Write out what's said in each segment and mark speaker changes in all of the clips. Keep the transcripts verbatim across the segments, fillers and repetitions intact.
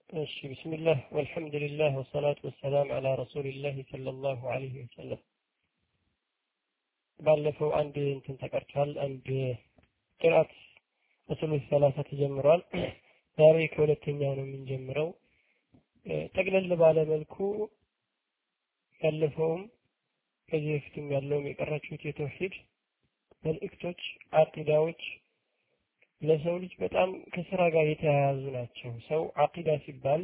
Speaker 1: እሺ ቢስሚላህ ወልሐምዱሊላህ ወሰላቱ ወሰላም አላ ረሱሊላህ ሰለላሁ ዐለይሂ ወሰለም። ባለፈው አንድ እንትን ተቀርቷል። አንድ ቅራት እሱሉ ሰላሳ ተጀምሯል። ዛሬ ከሁለተኛው ነው የምንጀምረው። ጠቅለል ባለ መልኩ ያለፈውም ከዚህ በፊትም ያለውም የቀራችሁት የተውሂድ መልእክቶች፣ አቂዳዎች ለሰው ልጅ በጣም ከስራ ጋር የተያያዙ ናቸው። ሰው አቂዳ ሲባል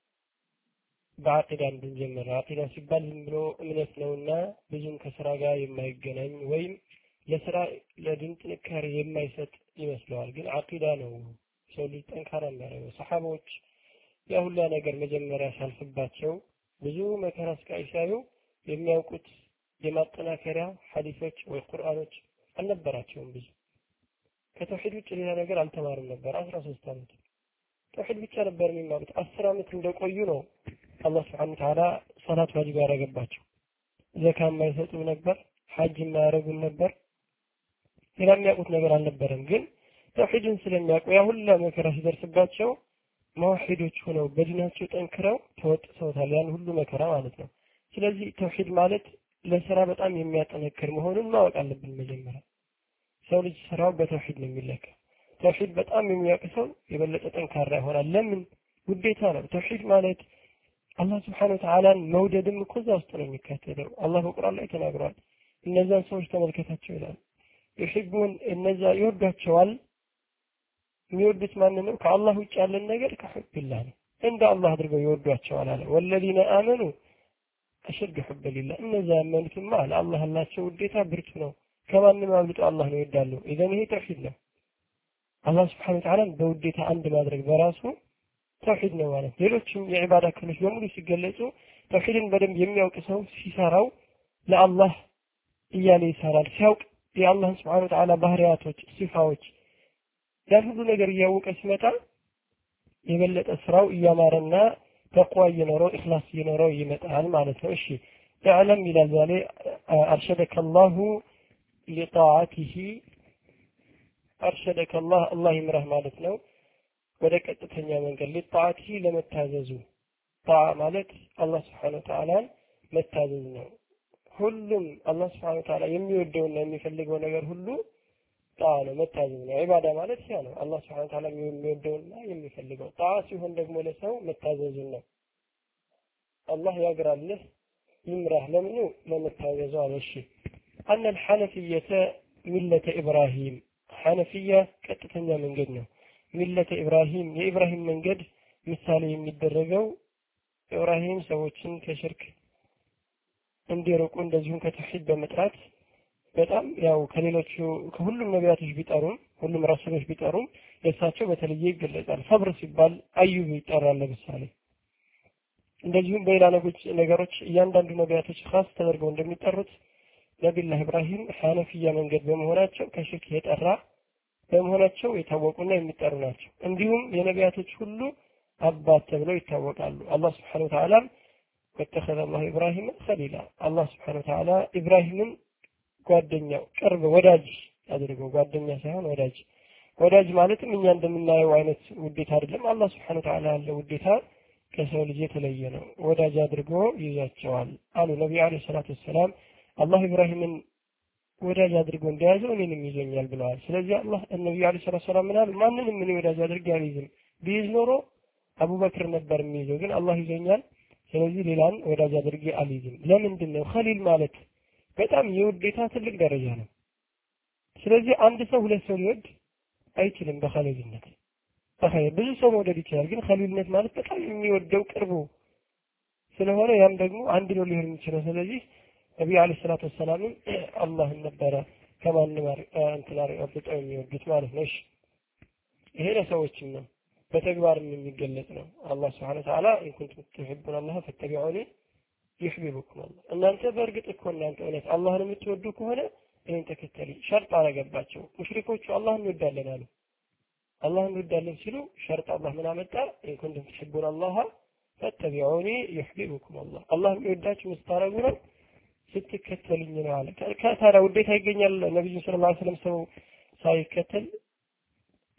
Speaker 1: በአቂዳ እንድንጀምር አቂዳ ሲባል ዝም ብሎ እምነት ነውና ብዙም ከስራ ጋር የማይገናኝ ወይም ለስራ ለድን ጥንካሬ የማይሰጥ ይመስለዋል። ግን አቂዳ ነው ሰው ልጅ ጠንካራ የሚያደርገው። ሰሃቦች ያ ሁላ ነገር መጀመሪያ ሳልፍባቸው ብዙ መከራ ስቃይ ሲያዩ የሚያውቁት የማጠናከሪያ ሐዲሶች ወይ ቁርአኖች አልነበራቸውም። ብዙ ከተውሂድ ውጭ ሌላ ነገር አልተማሩም ነበር። አስራ ሶስት አመት ተውሂድ ብቻ ነበር የሚማሩት። አስር አመት እንደቆዩ ነው አላህ Subhanahu Wa Ta'ala ሰላት ዋጅብ ያደረገባቸው። ዘካ የማይሰጡ ነበር፣ ሐጅ የማያደርጉ ነበር። ሌላ የሚያውቁት ነገር አልነበረም። ግን ተውሂድን ስለሚያውቁ ያ ሁላ መከራ ሲደርስባቸው ሙዋሂዶች ሆነው በዲናቸው ጠንክረው ተወጥተውታል ያን ሁሉ መከራ ማለት ነው። ስለዚህ ተውሂድ ማለት ለስራ በጣም የሚያጠነክር መሆኑን ማወቅ አለብን። መጀመሪያ ሰው ልጅ ስራው በተውሂድ ነው የሚለካ። ተውሂድ በጣም የሚያውቅ ሰው የበለጠ ጠንካራ ይሆናል። ለምን? ውዴታ ነው። ተውሂድ ማለት አላህ Subhanahu Wa Ta'ala መውደድም እኮ እዛ ውስጥ ነው የሚካተተው። አላህ በቁርአን ላይ ተናግሯል። እነዛን ሰዎች ተመልከታቸው ይላል። ይህቡን እነዛ ይወዷቸዋል። የሚወዱት ማን ነው? ከአላህ ውጭ ያለን ነገር ከሁብላህ ነው። እንደ አላህ አድርገው ይወዷቸዋል አለ። ወለዚነ አመኑ አሽድ ሁብ ሊላህ እነዛ ያመኑትማ ለአላህ ያላቸው ውዴታ ብርቱ ነው። ከማንም አብልጦ አላህ ነው ይወዳሉ። ኢዘን ይሄ ተውሂድ ነው። አላህ Subhanahu Wa Ta'ala በውዴታ አንድ ማድረግ በራሱ ተውሂድ ነው ማለት። ሌሎችም የዒባዳ ክፍሎች በሙሉ ሲገለጹ ተውሂድን በደንብ የሚያውቅ ሰው ሲሰራው ለአላህ እያለ ይሰራል። ሲያውቅ የአላህን Subhanahu Wa Ta'ala ባህሪያቶች፣ ሲፋዎች ያን ሁሉ ነገር እያወቀ ሲመጣ የበለጠ ስራው እያማረና ተቅዋ እየኖረው ኢኽላስ እየኖረው ይመጣል ማለት ነው። እሺ ያዕለም ይላል ዛሬ አርሸደከ አላሁ ሊጣዓቲሂ አርሸደከ አላህ አላህ ይምራህ ማለት ነው ወደ ቀጥተኛ መንገድ ሊጣዓቲሂ ለመታዘዙ። ጣዓ ማለት አላህ Subhanahu Wa Ta'ala መታዘዝ ነው። ሁሉም አላህ Subhanahu Wa Ta'ala የሚወደውና የሚፈልገው ነገር ሁሉ ጣዓ ነው፣ መታዘዝ ነው። ዒባዳ ማለት ያ ነው። አላህ Subhanahu Wa Ta'ala የሚወደውና የሚፈልገው። ጣዓ ሲሆን ደግሞ ለሰው መታዘዝ ነው። አላህ ያግራልህ ይምራህ ለምኑ ለመታዘዙ አለ። እሺ አነ الحنفية ሚለተ ኢብራሂም ሐነፊያ ቀጥተኛ መንገድ ነው። ሚለተ ኢብራሂም የኢብራሂም መንገድ ምሳሌ የሚደረገው ኢብራሂም ሰዎችን ከሽርክ እንዲርቁ እንደዚሁም ከተውሂድ በመጥራት በጣም ያው ከሌሎቹ ከሁሉም ነቢያቶች ቢጠሩም ሁሉም ረሱሎች ቢጠሩም የእሳቸው በተለየ ይገለጻል። ሰብር ሲባል አዩብ ይጠራል ለምሳሌ። እንደዚሁም በሌላ ነገሮች እያንዳንዱ ነቢያቶች ኻስ ተደርገው እንደሚጠሩት ነቢዩላህ ኢብራሂም ሐነፊያ መንገድ በመሆናቸው ከሽርክ የጠራ በመሆናቸው የታወቁና የሚጠሩ ናቸው። እንዲሁም የነቢያቶች ሁሉ አባት ተብለው ይታወቃሉ። አላህ Subhanahu Wa Ta'ala ወተኸዘ አላህ ኢብራሂም ኸሊላ አላህ Subhanahu Wa Ta'ala ኢብራሂምን ጓደኛው ቅርብ ወዳጅ አድርገው፣ ጓደኛ ሳይሆን ወዳጅ። ወዳጅ ማለትም እኛ እንደምናየው አይነት ውዴታ አይደለም። አላህ Subhanahu Wa Ta'ala ያለው ውዴታ ከሰው ልጅ የተለየ ነው። ወዳጅ አድርጎ ይዛቸዋል አሉ ነብዩ አለይሂ ሰላቱ ወሰላም። አላህ ኢብራሂምን ወዳጅ አድርጎ እንደያዘው እኔንም ይዞኛል ብለዋል። ስለዚህ አላህ ነብዩ አለይሂ ሰላቱ ወሰላም ምናሉ ማንንም ምን ወዳጅ አድርጌ አልይዝም። ቢይዝ ኖሮ አቡበክር ነበር የሚይዘው፣ ግን አላህ ይዞኛል። ስለዚህ ሌላን ወዳጅ አድርጌ አልይዝም። ለምንድን ነው? ኸሊል ማለት በጣም የውዴታ ትልቅ ደረጃ ነው። ስለዚህ አንድ ሰው ሁለት ሰው ሊወድ አይችልም በኸሊልነት። በኸይር ብዙ ሰው መውደድ ይችላል፣ ግን ኸሊልነት ማለት በጣም የሚወደው ቅርቡ ስለሆነ ያም ደግሞ አንድ ነው ሊሆን የሚችለው። ስለዚህ ነብዩ አለይሂ ሰላቱ ወሰላም አላህ ነበረ ከማንም አንተላሪ አብጠው የሚወዱት ማለት ነው። እሺ ይሄ ለሰዎችም ነው፣ በተግባርም የሚገለጽ ነው። አላህ Subhanahu Wa Ta'ala إن كنتم تحبون الله فاتبعوني يحببكم الله። እናንተ በእርግጥ እኮ እናንተ እውነት አላህን የምትወዱ ከሆነ እኔን ተከተሉ። ሸርጥ አረገባቸው። ሙሽሪኮቹ አላህን ይወዳለን አሉ። አላህን ይወዳለን ሲሉ ሸርጥ አላህ ምን አመጣ? إن كنتم تحبون الله فاتبعوني يحببكم الله። አላህን ይወዳችሁ መስታረጉ ነው ስትከተሉኝ ነው አለ። ከታዲያ ውዴታ ይገኛል ነብዩ ሰለላሁ ዐለይሂ ወሰለም ሰው ሳይከተል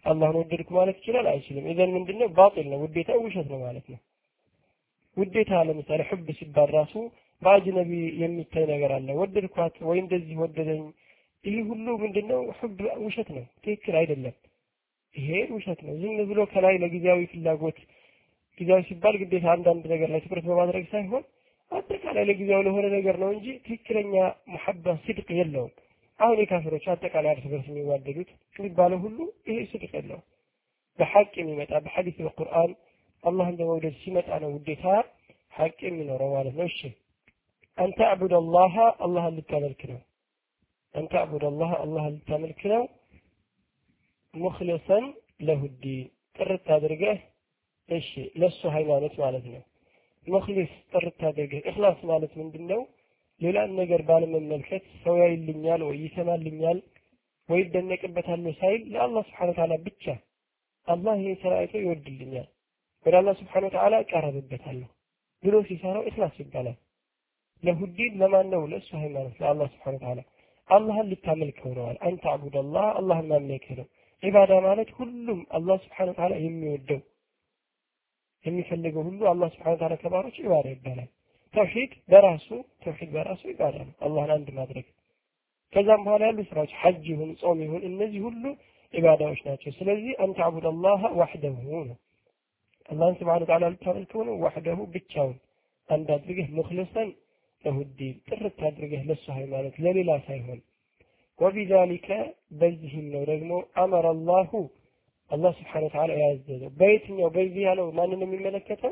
Speaker 1: አላህን ወደድኩ ማለት ይችላል አይችልም? ኢዘን ምንድነው ባጢል ነው፣ ውዴታ ውሸት ነው ማለት ነው። ውዴታ ለምሳሌ ሕብ ሲባል ራሱ በአጅነቢ የሚታይ ነገር አለ። ወደድኳት ወይ እንደዚህ ወደደኝ፣ ይህ ሁሉ ምንድነው ሕብ ውሸት ነው፣ ትክክል አይደለም። ይሄ ውሸት ነው። ዝም ብሎ ከላይ ለጊዜያዊ ፍላጎት፣ ጊዜያዊ ሲባል ግዴታ አንዳንድ ነገር ላይ ትኩረት በማድረግ ሳይሆን አጠቃላይ ለጊዜያዊ ለሆነ ነገር ነው እንጂ ትክክለኛ መሐባ ሲድቅ የለውም። አሁን የካፊሮች አጠቃላይ እርስ በርስ የሚዋደዱት የሚባለው ሁሉ ይሄ ሲድቅ የለውም። በሐቅ የሚመጣ በሐዲስ በቁርአን አላህን በመውደድ ሲመጣ ነው ውዴታ ሐቅ የሚኖረው ማለት ነው። እሺ አንተ አዕቡድ አላህ አላህን ልታመልክ ነው። አንተ አዕቡድ አላህ አላህን ልታመልክ ነው። ሙኽሊሰን ለሁዲን ጥርት አድርገህ እሺ ለሱ ሃይማኖት ማለት ነው። ሙኽሊስ ጥርት አድርገህ ኢኽላስ ማለት ምንድነው? ሌላን ነገር ባለመመልከት ሰው ያይልኛል ወይ ይሰማልኛል ወይ ይደነቅበታል ሳይል ለአላህ Subhanahu Wa Ta'ala ብቻ አላህ ይሄን ስራ አይቶ ይወድልኛል ወደ አላህ Subhanahu Wa Ta'ala ቀረብበታለሁ ብሎ ሲሰራው ኢኽላስ ይባላል። ለሁዲን ለማን ነው? ለሱ ሃይማኖት ለአላህ Subhanahu Wa Ta'ala አላህን ልታመልከው ነው። አንተ አዕቡድ አላህ አላህን ማምለክ ነው። ኢባዳ ማለት ሁሉም አላህ Subhanahu Wa Ta'ala የሚወደው የሚፈልገው ሁሉ አላህ Subhanahu Wa Ta'ala ከባሮች ኢባዳ ይባላል። ተውሂድ በራሱ ተውሂድ በራሱ ኢባዳ ነው፣ አላህን አንድ ማድረግ። ከዛም በኋላ ያሉ ስራዎች ሐጅ ይሁን ጾም ይሁን እነዚህ ሁሉ ኢባዳዎች ናቸው። ስለዚህ አንተ አዕቡድ አላህ ወህደሁ ነው። አላህን Subhanahu Wa Ta'ala ልታመልከው ነው ወህደሁ ብቻውን አንድ አድርገህ ሙኽሊሰን ለሁዲን ጥርት አድርገህ ለሱ ሃይማኖት ለሌላ ሳይሆን ወቢዛሊከ በዚህም ነው ደግሞ አመረ አላሁ አላህ Subhanahu Wa Ta'ala ያዘዘው። በየትኛው በዚህ ያለው ማንን ነው የሚመለከተው?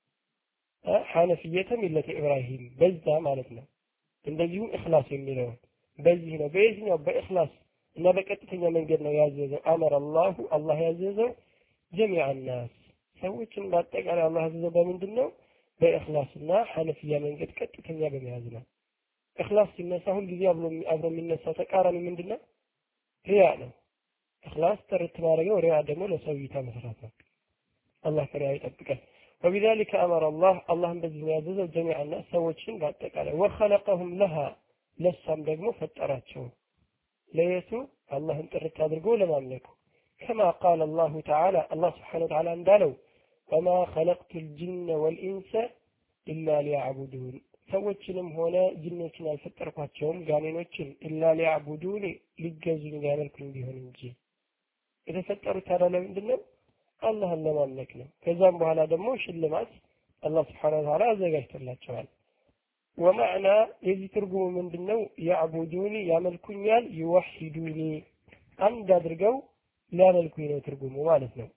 Speaker 1: ሐነፊየተ ሚለተ ኢብራሂም በዛ ማለት ነው። እንደዚሁም ኢኽላስ የሚለው በዚህ ነው። በየትኛው በኢኽላስ እና በቀጥተኛ መንገድ ነው ያዘዘው። አመረ አላሁ አላህ ያዘዘው ጀሚዕ الناس ሰዎችን በአጠቃላይ አላህ ያዘዘው በምንድን ነው? በኢኽላስና ሐነፊያ መንገድ ቀጥተኛ በመያዝ ነው። ኢኽላስ ሲነሳ ሁሉ ጊዜ አብሮ አብሮ የሚነሳው ተቃራኒ ምንድነው? ሪያ ነው። ኢኽላስ ተረት ማድረግ ነው። ሪያ ደግሞ ለሰው እይታ መስራት ነው። አላህ ከሪያ ይጠብቀን። وبذلك أمر الله الله በዚህ ያዘዘው ጀሚዕ الناس ሰዎችን በአጠቃላይ وخلقهم لها ለሳም ደግሞ ፈጠራቸው ለየቱ አላህን ጥርት አድርጎ ለማምለክ كما قال الله تعالى الله سبحانه وتعالى እንዳለው وما خلقت الجن والإنس إلا ليعبدون ሰዎችንም ሆነ ጅኖችን አልፈጠርኳቸውም ጋኔኖችን ኢላ ሊያዕቡዱኒ ሊገዙኝ ሊያመልኩኝ ቢሆን እንጂ የተፈጠሩት ታዲያ ለምንድን ነው? አላህን ለማምለክ ነው። ከዛም በኋላ ደግሞ ሽልማት አላህ Subhanahu Wa Ta'ala አዘጋጅቶላቸዋል። ወማዕና የዚህ ትርጉሙ ምንድነው? ያዕቡዱኒ ያመልኩኛል፣ ይወሂዱኒ አንድ አድርገው ሊያመልኩኝ ነው ትርጉሙ ማለት ነው።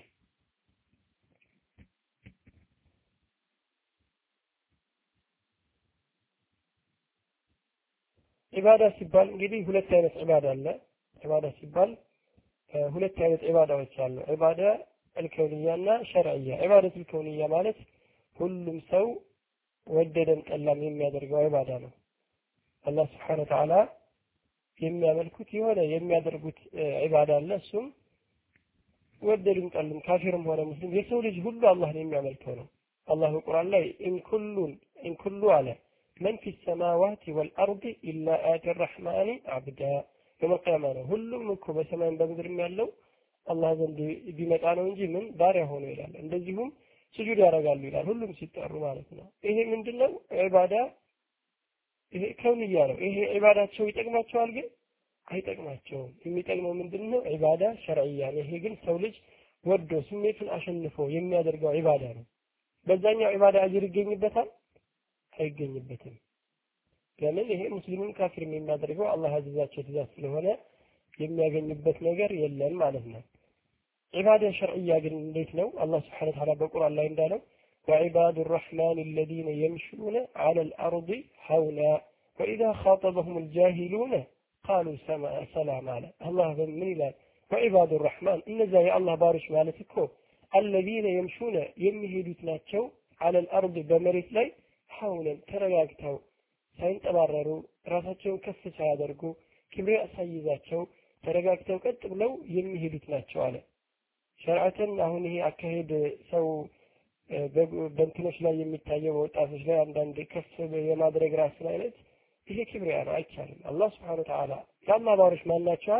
Speaker 1: ኢባዳ ሲባል እንግዲህ ሁለት አይነት ኢባዳ አለ። ኢባዳ ሲባል ሁለት አይነት ኢባዳዎች አሉ። ኢባዳ አልከውንያና ሸርዕያ። ኢባዳ አልከውንያ ማለት ሁሉም ሰው ወደደም ጠላም የሚያደርገው ኢባዳ ነው። አላህ Subhanahu Wa Ta'ala የሚያመልኩት የሆነ የሚያደርጉት ኢባዳ አለ። እሱም ወደድም ጠልም ካፊርም ሆነ ሙስሊም የሰው ልጅ ሁሉ አላህን የሚያመልከው ነው። አላህ ቁርአን ላይ ኢን ኩሉን ኢን ኩሉ አለ من في السماوات والأرض إلا آتي الرحمن عبدا يوم القيامة ሁሉም እኮ በሰማይም በምድርም ያለው አላህ ዘንድ ቢመጣ ነው እንጂ ምን ባሪያ ሆኖ ይላል። እንደዚሁም ስጁድ ያደርጋሉ ይላል ሁሉም ሲጠሩ ማለት ነው። ይሄ ምንድነው? ኢባዳ ይሄ ከውንያ ነው። ይሄ ኢባዳቸው ይጠቅማቸዋል ግን አይጠቅማቸውም። የሚጠቅመው ምንድነው? ኢባዳ ሸርዕያ ነው። ይሄ ግን ሰው ልጅ ወዶ ስሜቱን አሸንፎ የሚያደርገው ኢባዳ ነው። በዛኛው ኢባዳ አጅር ይገኝበታል አይገኝበትም። ለምን? ይሄ ሙስሊሙን ካፊር የሚያደርገው አላህ አዘዛቸው ትእዛዝ ስለሆነ የሚያገኝበት ነገር የለም ማለት ነው። ኢባዳ ሸርዕያ ግን እንዴት ነው? አላህ Subhanahu Wa Ta'ala በቁርአን ላይ እንዳለው وعباد الرحمن الذين يمشون على الأرض هونا وإذا خاطبهم الجاهلون قالوا سلاما على الله من ይላል وعباد الرحمن እነዚያ የአላህ ባሮች ማለት እኮ الذين يمشون የሚሄዱት ናቸው على الأرض በመሬት ላይ ሐውለን ተረጋግተው ሳይንጠባረሩ ራሳቸውን ከፍ ሳያደርጉ ክብር ሳይይዛቸው ተረጋግተው ቀጥ ብለው የሚሄዱት ናቸው አለ። ሸርዓተን አሁን ይሄ አካሄድ ሰው በእንትኖች ላይ የሚታየው ወጣቶች ላይ አንዳንድ ከፍ የማድረግ ራስ ላይ አይነት ይሄ ክብር ያለው አይቻልም። አላህ Subhanahu Wa Ta'ala ያላህ ባሮች ማናቸው አለ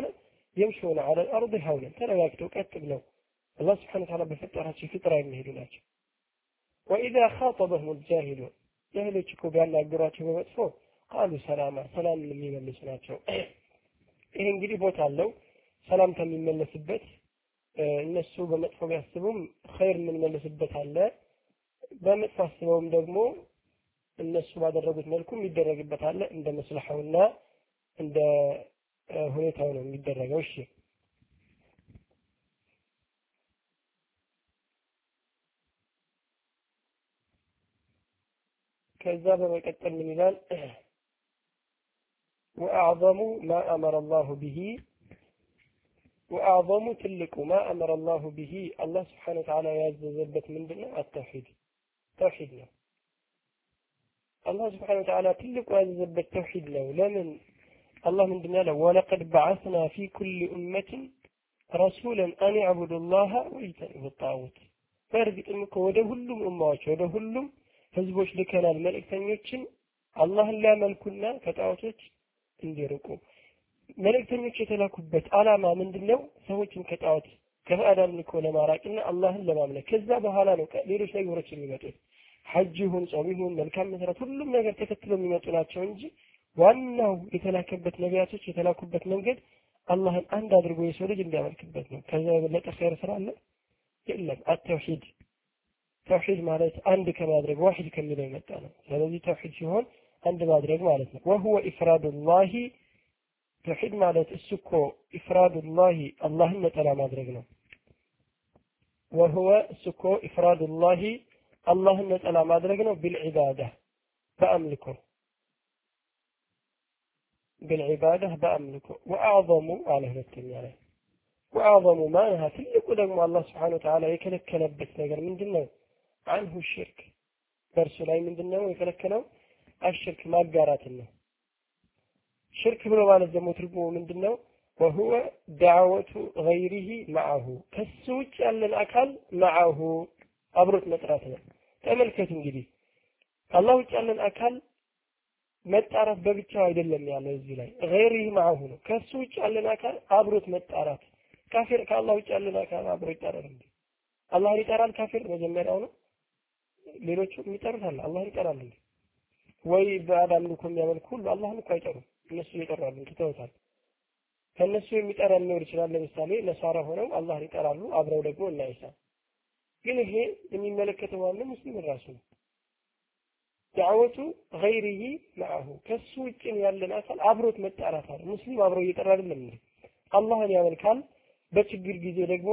Speaker 1: يمشون على الأرض هونا ترى كتب له الله سبحانه وتعالى بفطرة فطرة يمهدوناك وإذا خاطبهم الجاهلون جاهلوا تشكوا بأن أقراتهم ومدفوع قالوا سلاما سلام من يملسوناቸው ይሄ እንግዲህ ቦታ አለው ሰላምታ የሚመለስበት እነሱ በመጥፎ ቢያስቡም ኸይር ምን መልስበት አለ በመጥፎ አስበውም ደግሞ እነሱ ባደረጉት መልኩ የሚደረግበት አለ እንደ መስለሐውና እንደ ሁኔታው ነው የሚደረገው እሺ ከዛ በመቀጠል ምን ይላል وأعظم ما أمر الله به وأعظم تلك ما أمر الله به الله سبحانه وتعالى يعززبت من دنا التوحيد توحيدنا الله سبحانه وتعالى تلك يعززبت التوحيد له لمن الله من دنا له ولقد بعثنا في كل أمة رسولا أن يعبدوا الله ويجتنبوا الطاغوت فرقت إنك وده كلهم أمات وده كلهم ህዝቦች ልከናል መልእክተኞችን አላህን ሊያመልኩና ከጣዖቶች እንዲርቁ መልእክተኞች የተላኩበት ዓላማ ምንድነው ሰዎችን ከጣዖት ከባዕድ አምልኮ ለማራቅና አላህን ለማምለክ ከዛ በኋላ ነው ሌሎች ነገሮች የሚመጡት ሐጅ ይሁን ጾም ይሁን መልካም መስራት ሁሉም ነገር ተከትሎ የሚመጡ ናቸው እንጂ ዋናው የተላከበት ነቢያቶች የተላኩበት መንገድ አላህን አንድ አድርጎ የሰው ልጅ እንዲያመልክበት ነው ከዛ በለጠ ኸይር ስራ አለ የለም አተውሂድ توحيد ማለት አንድ ከማድረግ ዋሂድ ከሚለው የመጣ ነው ስለዚህ ተውሂድ ሲሆን አንድ ማድረግ ማለት ነው وهو افراد الله توحيد ማለት እሱ እኮ افراد الله አላህን ነጠላ ማድረግ ነው وهو እሱ እኮ افراد الله አላህን ነጠላ ማድረግ ነው بالعباده በአምልኮ بالعباده በአምልኮ واعظم على ሁለተኛ ላይ واعظم ما نهى ትልቁ ደግሞ አላህ Subhanahu Wa Ta'ala የከለከለበት ነገር ምንድነው عنه الشرك برسو لاي من دنيا ويكلكلوا الشرك ما قاراتنا شرك بلو ማለት ደግሞ ትርጉሙ ምንድነው وهو دعوة غيره معه ከሱጭ ያለን አካል معه አብሮት መጥራት ነው ተመልከቱ እንግዲህ አላህ ውጭ ያለን አካል መጣራት በብቻው አይደለም ያለው እዚህ ላይ غيره معه ነው ከሱጭ ያለን አካል አብሮት መጣራት ካፊር ከአላህ ውጭ ያለን አካል አብሮት ይጣራል እንዴ አላህ ይጣራል ካፊር መጀመሪያው ነው ሌሎቹ ይጠራሉ አላህ ይጠራል እንዴ ወይ በአዳም ልኮ የሚያመልኩ ሁሉ አላህን እኮ አይጠሩም እነሱ ይጠራሉ ትተውታል ከነሱ የሚጠራ ሊኖር ይችላል ለምሳሌ ነሳራ ሆነው አላህን ይጠራሉ አብረው ደግሞ እናይሳ ግን ይሄ የሚመለከተው ዋናው ሙስሊም ራሱ ነው ዳዕወቱ غيره معه ከሱ ውጭ ያለን አካል አብሮት መጣራት አለ ሙስሊም አብረው እየጠራ አይደለም እንዴ አላህን ያመልካል በችግር ጊዜ ደግሞ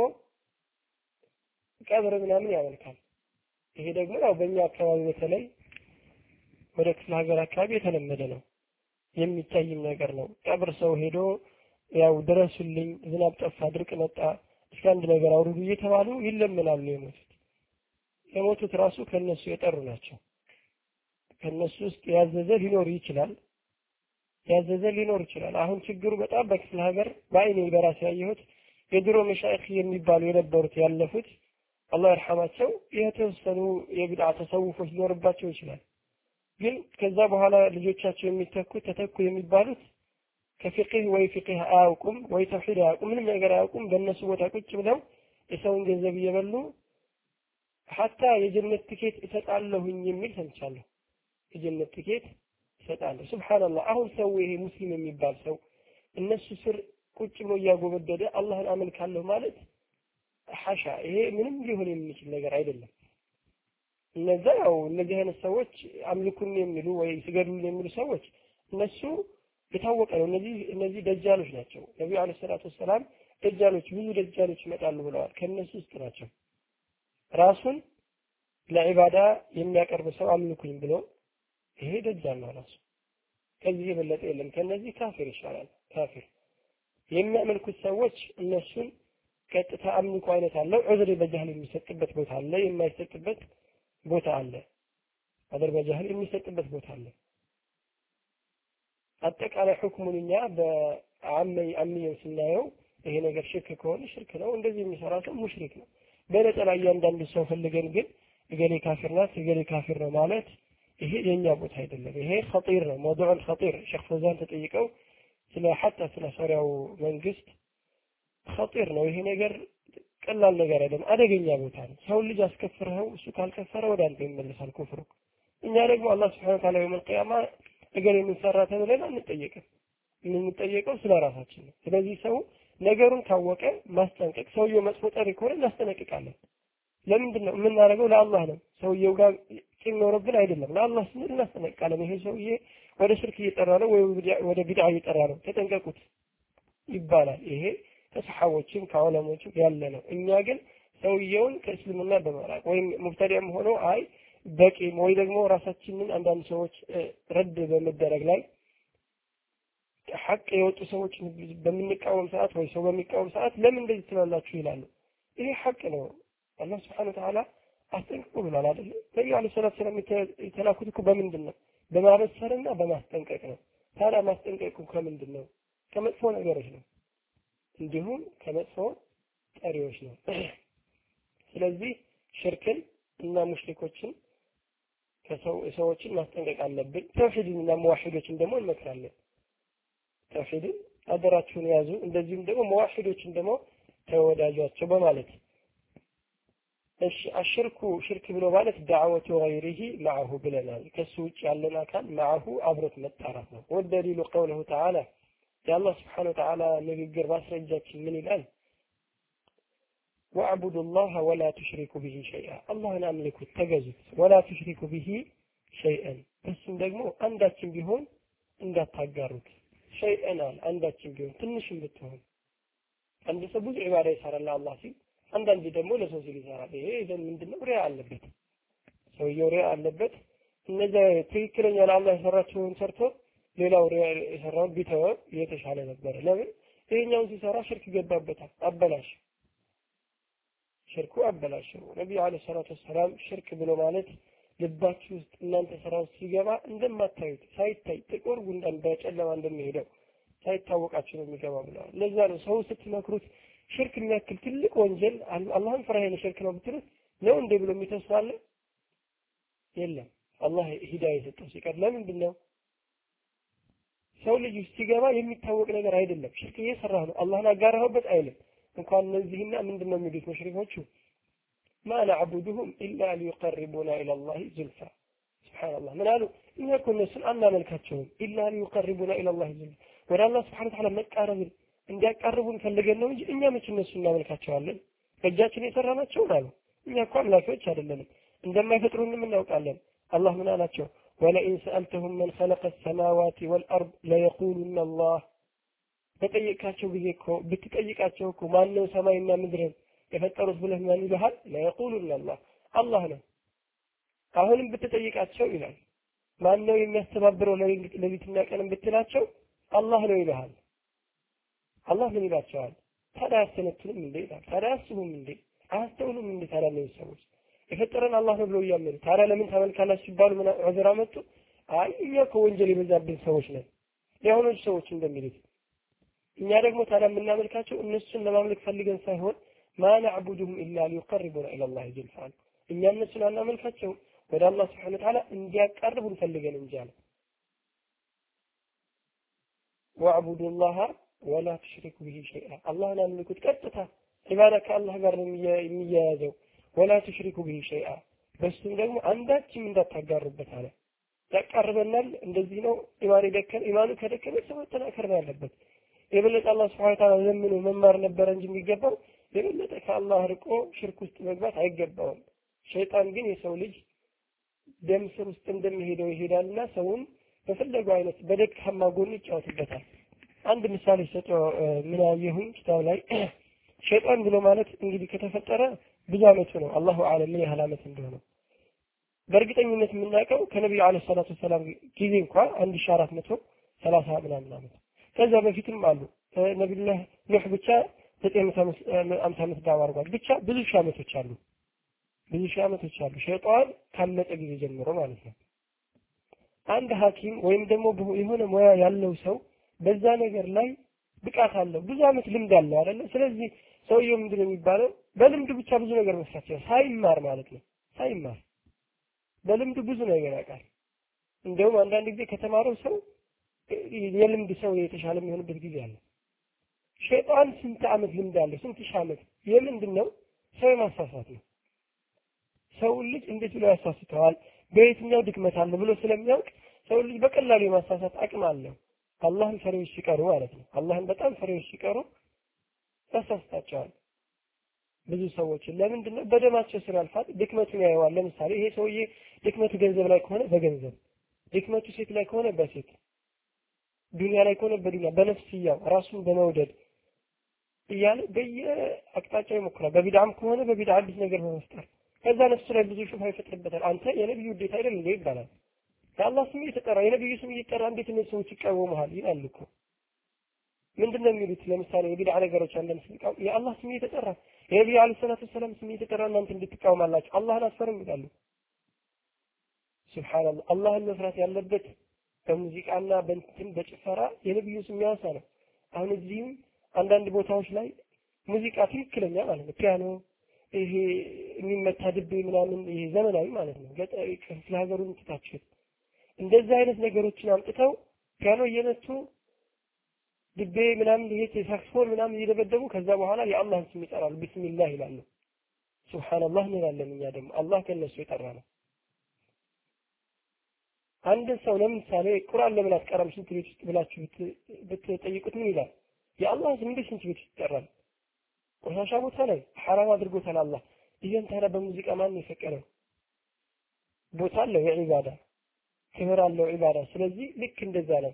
Speaker 1: ቀብር ምናምን ያመልካል ይሄ ደግሞ ያው በእኛ አካባቢ በተለይ ወደ ክፍለ ሀገር አካባቢ የተለመደ ነው የሚታይም ነገር ነው ቀብር ሰው ሄዶ ያው ድረሱልኝ ዝናብ ጠፋ ድርቅ መጣ እስከ አንድ ነገር አውርዱ እየተባሉ ይለመናሉ የሞቱት የሞቱት ራሱ ከነሱ የጠሩ ናቸው ከነሱ ውስጥ ያዘዘ ሊኖር ይችላል ያዘዘ ሊኖር ይችላል አሁን ችግሩ በጣም በክፍለ ሀገር ባይኔ በራሴ ያየሁት የድሮ መሻይኽ የሚባሉ የነበሩት ያለፉት አላህ ይርሐማቸው የተወሰኑ የቢድዓ ተሰውፎች ሊኖርባቸው ይችላል ግን ከዛ በኋላ ልጆቻቸው የሚተኩ ተተኩ የሚባሉት ከፍቅህ ወይ ፍቅህ አያውቁም ወይ ተውሂድ አያውቁም ምንም ነገር አያውቁም በእነሱ ቦታ ቁጭ ብለው የሰውን ገንዘብ እየበሉ حتى የጀነት ትኬት እሰጣለሁኝ የሚል ሰምቻለሁ የጀነት ትኬት ይሰጣሉ ሱብሃንአላህ አሁን ሰው ይሄ ሙስሊም የሚባል ሰው እነሱ ስር ቁጭ ብሎ ያጎበደደ አላህን አመልካለሁ ማለት ሐሻ ይሄ ምንም ሊሆን የሚችል ነገር አይደለም እነዛ ያው እነዚህ አይነት ሰዎች አምልኩን የሚሉ ወይ ስገዱን የሚሉ ሰዎች እነሱ የታወቀ ነው እነዚህ እነዚህ ደጃሎች ናቸው ነብዩ አለይሂ ሰላቱ ወሰለም ደጃሎች ብዙ ደጃሎች ይመጣሉ ብለዋል ከነሱ ውስጥ ናቸው ራሱን ለዒባዳ የሚያቀርብ ሰው አምልኩኝ ብሎ ይሄ ደጃል ነው ራሱ ከዚህ የበለጠ የለም ከነዚህ ካፊር ይሻላል ካፊር የሚያመልኩት ሰዎች እነሱን ቀጥታ አምልኮ አይነት አለው ዑዝር በጃህል የሚሰጥበት ቦታ አለ የማይሰጥበት ቦታ አለ ዑዝር በጃህል የሚሰጥበት ቦታ አለ አጠቃላይ ሁክሙንኛ በአመይ አምየው ስናየው ይሄ ነገር ሽርክ ከሆነ ሽርክ ነው እንደዚህ የሚሰራ ሰው ሙሽሪክ ነው በነጠላ እያንዳንዱ ሰው ፈልገን ግን እገሌ ካፊር ናት እገሌ ካፊር ነው ማለት ይሄ የኛ ቦታ አይደለም ይሄ خطير ነው موضوع خطير ሸኽ ፈዛን ተጠይቀው ስለ حتى ስለ ሶሪያው መንግስት خطير ነው ይሄ ነገር ቀላል ነገር አይደለም አደገኛ ቦታ ነው ሰው ልጅ አስከፍረው እሱ ካልከፈረ ወደ አንተ ይመለሳል ኩፍሩ እኛ ደግሞ አላህ Subhanahu Wa Ta'ala የውመል ቂያማ እገሌ ምን ሰራ ተብለን አንጠየቅም የምንጠየቀው ስለራሳችን ነው ስለዚህ ሰው ነገሩን ካወቀ ማስጠንቀቅ ሰውየው መጥፎ ጠሪ ከሆነ እናስጠነቅቃለን ለምንድነው የምናደርገው ለአላህ ነው ሰውየው ጋር ጭኖርብን አይደለም ለአላህ ስንል እናስጠነቅቃለን ይሄ ሰውዬ ወደ ሽርክ እየጠራ ነው ወይ ወደ ቢድዓ እየጠራ ነው ተጠንቀቁት ይባላል ይሄ ከሰሃቦችም ከዑለሞችም ያለ ነው እኛ ግን ሰውየውን ከእስልምና በመራቅ ወይም ሙብተዲዕም ሆኖ አይ በቂ ወይ ደግሞ ራሳችንን አንዳንድ ሰዎች ረድ በመደረግ ላይ ሐቅ የወጡ ሰዎች በሚቃወም ሰዓት ወይ ሰው በሚቃወም ሰዓት ለምን እንደዚህ ትላላችሁ ይላሉ ይሄ ሐቅ ነው አላህ Subhanahu Wa Ta'ala አስጠንቅቁ ብሏል አይደል ነብዩ አለይሂ ሰላቱ ሰላም የተላኩት እኮ በምንድን ነው በማበሰርና በማስጠንቀቅ ነው ታዲያ ማስጠንቀቁ ከምንድን ነው ከመጥፎ ነገሮች ነው እንዲሁም ከመጥፎ ጠሪዎች ነው ስለዚህ ሽርክን እና ሙሽሪኮችን ከሰው ሰዎችን ማስጠንቀቅ አለብን ተውሂድና ሙዋሂዶችን ደግሞ እንመክራለን ተውሂድን አደራችሁን ያዙ እንደዚህም ደግሞ ሙዋሂዶችን ደግሞ ተወዳጇቸው በማለት እሺ አሽርኩ ሽርክ ብሎ ማለት ዳዕወቱ غيره معه ብለናል ከሱ ውጭ ያለን አካል معه አብሮት መጣራት ነው ወደሊሉ قوله تعالى የአላህ Subhanahu Wa Ta'ala ንግግር ማስረጃችን ምን ይላል واعبدوا الله ولا تشركوا به شيئا አላህን አምልኩት ተገዙት ولا تشركوا به شيئا እሱም ደግሞ አንዳችን ቢሆን እንዳታጋሩት شيئا አንዳችን ቢሆን ትንሽም ብትሆን አንድ ሰው ብዙ ኢባዳ ይሰራል አላህ ሲል አንዳንዴ ደግሞ ለሰው ሲል ይሰራል ይሄ ዘን ምንድነው ሪያ አለበት ሰውየው ሪያ አለበት እነዛ ትክክለኛ ለአላህ የሰራቸውን ሰርቶ ሌላው ሪያ የሰራው ቢተው የተሻለ ነበር ለምን ይሄኛው ሲሰራ ሽርክ ገባበታል አበላሽ ሽርኩ አበላሽ ነብዩ አለይሂ ሰላቱ ሰላም ሽርክ ብሎ ማለት ልባችሁ ውስጥ እናንተ ሰራው ሲገባ እንደማታዩት ሳይታይ ጥቁር ጉንዳን በጨለማ እንደሚሄደው ሳይታወቃችሁ ነው የሚገባው ብለዋል ለዛ ነው ሰው ስትመክሩት ሽርክ የሚያክል ትልቅ ወንጀል አላህን ፍራ ይሄን ሽርክ ነው ብትሉት ነው እንደ ብሎ የሚተስፋለ የለም አላህ ሂዳያ የሰጠው ሲቀር ለምንድን ነው ሰው ልጅ ሲገባ የሚታወቅ ነገር አይደለም ሽርክ እየሰራህ ነው አላህን አጋራህበት አይልም እንኳን እነዚህና ምንድነው የሚሉት ሙሽሪኮቹ ما نعبدهم إلا ليقربونا إلى الله زلفى سبحان الله من قالوا إن يكون نسل أنا ملكاتهم إلا ليقربونا إلى الله زلفى ولا الله سبحانه وتعالى مقارب إن يقربون فلقنا وجه إن يمت النسل ملكاتهم فجاتني يسرناتهم قالوا إن يكون لا فيش هذا لنا عندما يفترون من نوقعلن الله من قالاتهم ولئن سألتهم من خلق السماوات والأرض ليقولن الله በጠየቃቸው ጊዜ እኮ ብትጠይቃቸው እኮ ማን ነው ሰማይና ምድርን የፈጠሩት ብለህ ማን ይልሃል ለይቁሉን አላህ አላህ ነው አሁንም ብትጠይቃቸው ይላል ማን ነው የሚያስተባብረው ለሊትና ቀንም ብትላቸው አላህ ነው ይልሃል አላህ ነው ይላቸዋል ታዲያ አስተነትንም እንዴ ታዲያ አስቡም እንዴ አስተውሉም እንዴ ታዲያ ነው ሰዎች የፈጠረን አላህ ነው ብለው ያመኑ ታዲያ ለምን ተመልካላችሁ ሲባሉ ምን ዑዝራ መጡ አይ እኛ ከወንጀል የበዛብን ሰዎች ነን የሆኑት ሰዎች እንደሚሉት እኛ ደግሞ ታዲያ የምናመልካቸው እነሱን ለማምለክ ፈልገን ሳይሆን ما نعبدهم إلا ليقربونا إلى الله زلفى እኛ እነሱን አናመልካቸው ወደ አላህ Subhanahu Wa Ta'ala እንዲያቀርቡን ፈልገን እንጂ አለ واعبدوا الله ولا تشركوا به شيئا አላህን አምልኩት ቀጥታ ኢባዳ ከአላህ ጋር ነው የሚያያዘው ولا تشركوا به شيئا በሱም ደግሞ አንዳችም እንዳታጋሩበት አለ ያቀርበናል እንደዚህ ነው ኢማኑ ደከም ኢማኑ ከደከመ ሰው ተናከር ያለበት የበለጠ አላህ Subhanahu Wa Ta'ala ለምኑ መማር ነበር እንጂ የሚገባው የበለጠ ከአላህ ርቆ ሽርክ ውስጥ መግባት አይገባውም ሸይጣን ግን የሰው ልጅ ደም ስር ውስጥ እንደሚሄደው ይሄዳልና ሰውን በፈለገው አይነት በደካማ ጎን ይጫወትበታል አንድ ምሳሌ ሰጠው ምን ያየሁኝ ኪታብ ላይ ሸይጣን ብሎ ማለት እንግዲህ ከተፈጠረ ብዙ አመቱ ነው አላሁ አለም ምን ያህል አመት እንደሆነ በእርግጠኝነት የምናውቀው ከነብዩ አለይሂ ሰላቱ ሰላም ጊዜ እንኳን አንድ ሺህ አራት መቶ ሰላሳ ምናምን አመት ከዛ በፊትም አሉ ነብዩላህ ኑህ ብቻ ዘጠኝ መቶ ሃምሳ አምስት ዳዋ አድርጓል ብቻ ብዙ ሺህ አመቶች አሉ ብዙ ሺህ አመቶች አሉ ሸይጣን ካመጠ ጊዜ ጀምሮ ማለት ነው አንድ ሐኪም ወይም ደግሞ የሆነ ሙያ ያለው ሰው በዛ ነገር ላይ ብቃት አለው ብዙ አመት ልምድ አለው አይደል ስለዚህ ሰውየው ምንድነው የሚባለው በልምድ ብቻ ብዙ ነገር መስራት ይችላል ሳይማር ማለት ነው ሳይማር በልምድ ብዙ ነገር ያውቃል እንደውም አንዳንድ ጊዜ ከተማረው ሰው የልምድ ሰው የተሻለ የሚሆንበት ጊዜ አለ ሸይጣን ስንት ዓመት ልምድ አለው? ስንት ሺህ ዓመት የምንድነው? ሰው ማሳሳት ነው። ሰው ልጅ እንዴት ብሎ ያሳስተዋል? በየትኛው ድክመት አለ ብሎ ስለሚያውቅ ሰው ልጅ በቀላሉ የማሳሳት አቅም አለው። አላህን ፈሪዎች ሲቀሩ ማለት ነው። አላህን በጣም ፈሪዎች ሲቀሩ ያሳስታቸዋል። ብዙ ሰዎች ለምንድነው? በደማቸው ስር ያልፋል። ድክመቱን ያየዋል። ለምሳሌ ይሄ ሰውዬ ድክመቱ ገንዘብ ላይ ከሆነ በገንዘብ፣ ድክመቱ ሴት ላይ ከሆነ በሴት፣ ዱንያ ላይ ከሆነ በዱንያ፣ በነፍስያው ራሱን በመውደድ እያለ በየአቅጣጫው ይሞክራል። በቢድዓም ከሆነ በቢድዓ አዲስ ነገር በመፍጠር ከዛ ነፍሱ ላይ ብዙ ሹብሃ ይፈጥርበታል። አንተ የነብዩ ውዴታ አይደል እንዴ ይባላል። የአላህ ስም እየተጠራ የነብዩ ስም እየተጠራ እንዴት እነዚህ ሰዎች ይቃወሙሃል ይላሉ እኮ። ምንድነው የሚሉት? ለምሳሌ የቢድዓ ነገሮች አንደም ሲቃው የአላህ ስም እየተጠራ የነብዩ አለይሂ ሰላቱ ሰላም ስም እየተጠራ እናንተ እንድትቃወማላችሁ አላህን አስፈርም ይላሉ። ሱብሃንአላህ። አላህን መፍራት ያለበት በሙዚቃና በእንትን በጭፈራ የነብዩ ስም ያወሳ ነው። አሁን እዚህም አንዳንድ ቦታዎች ላይ ሙዚቃ ትክክለኛ ማለት ነው ፒያኖ ይሄ የሚመታ ድብ ምናምን ይሄ ዘመናዊ ማለት ነው ገጠር ክፍለ ሀገሩን ትታችሁ እንደዚህ አይነት ነገሮችን አምጥተው ፒያኖ እየመቱ ድቤ ምናምን ይሄ ሳክስፎን ምናምን እየደበደቡ ከዛ በኋላ የአላህን ስም ይጠራሉ። ቢስሚላህ ይላሉ። ሱብሃንአላህ እንላለን እኛ ደግሞ አላህ ከነሱ የጠራ ነው። አንድ ሰው ለምሳሌ ቁርአን ለምን አትቀራም ሽንት ቤት ውስጥ ብላችሁ ብትጠይቁት ምን ይላል? የአላህ ስም እንዴት ሽንት ቤት ውስጥ ይጠራል? ቆሻሻ ቦታ ላይ ሐራም አድርጎታል አላህ። ይሄን ታዲያ በሙዚቃ ማን የፈቀደው? ቦታ አለው የዒባዳ ክብር አለው ዒባዳ። ስለዚህ ልክ እንደዛ ነው።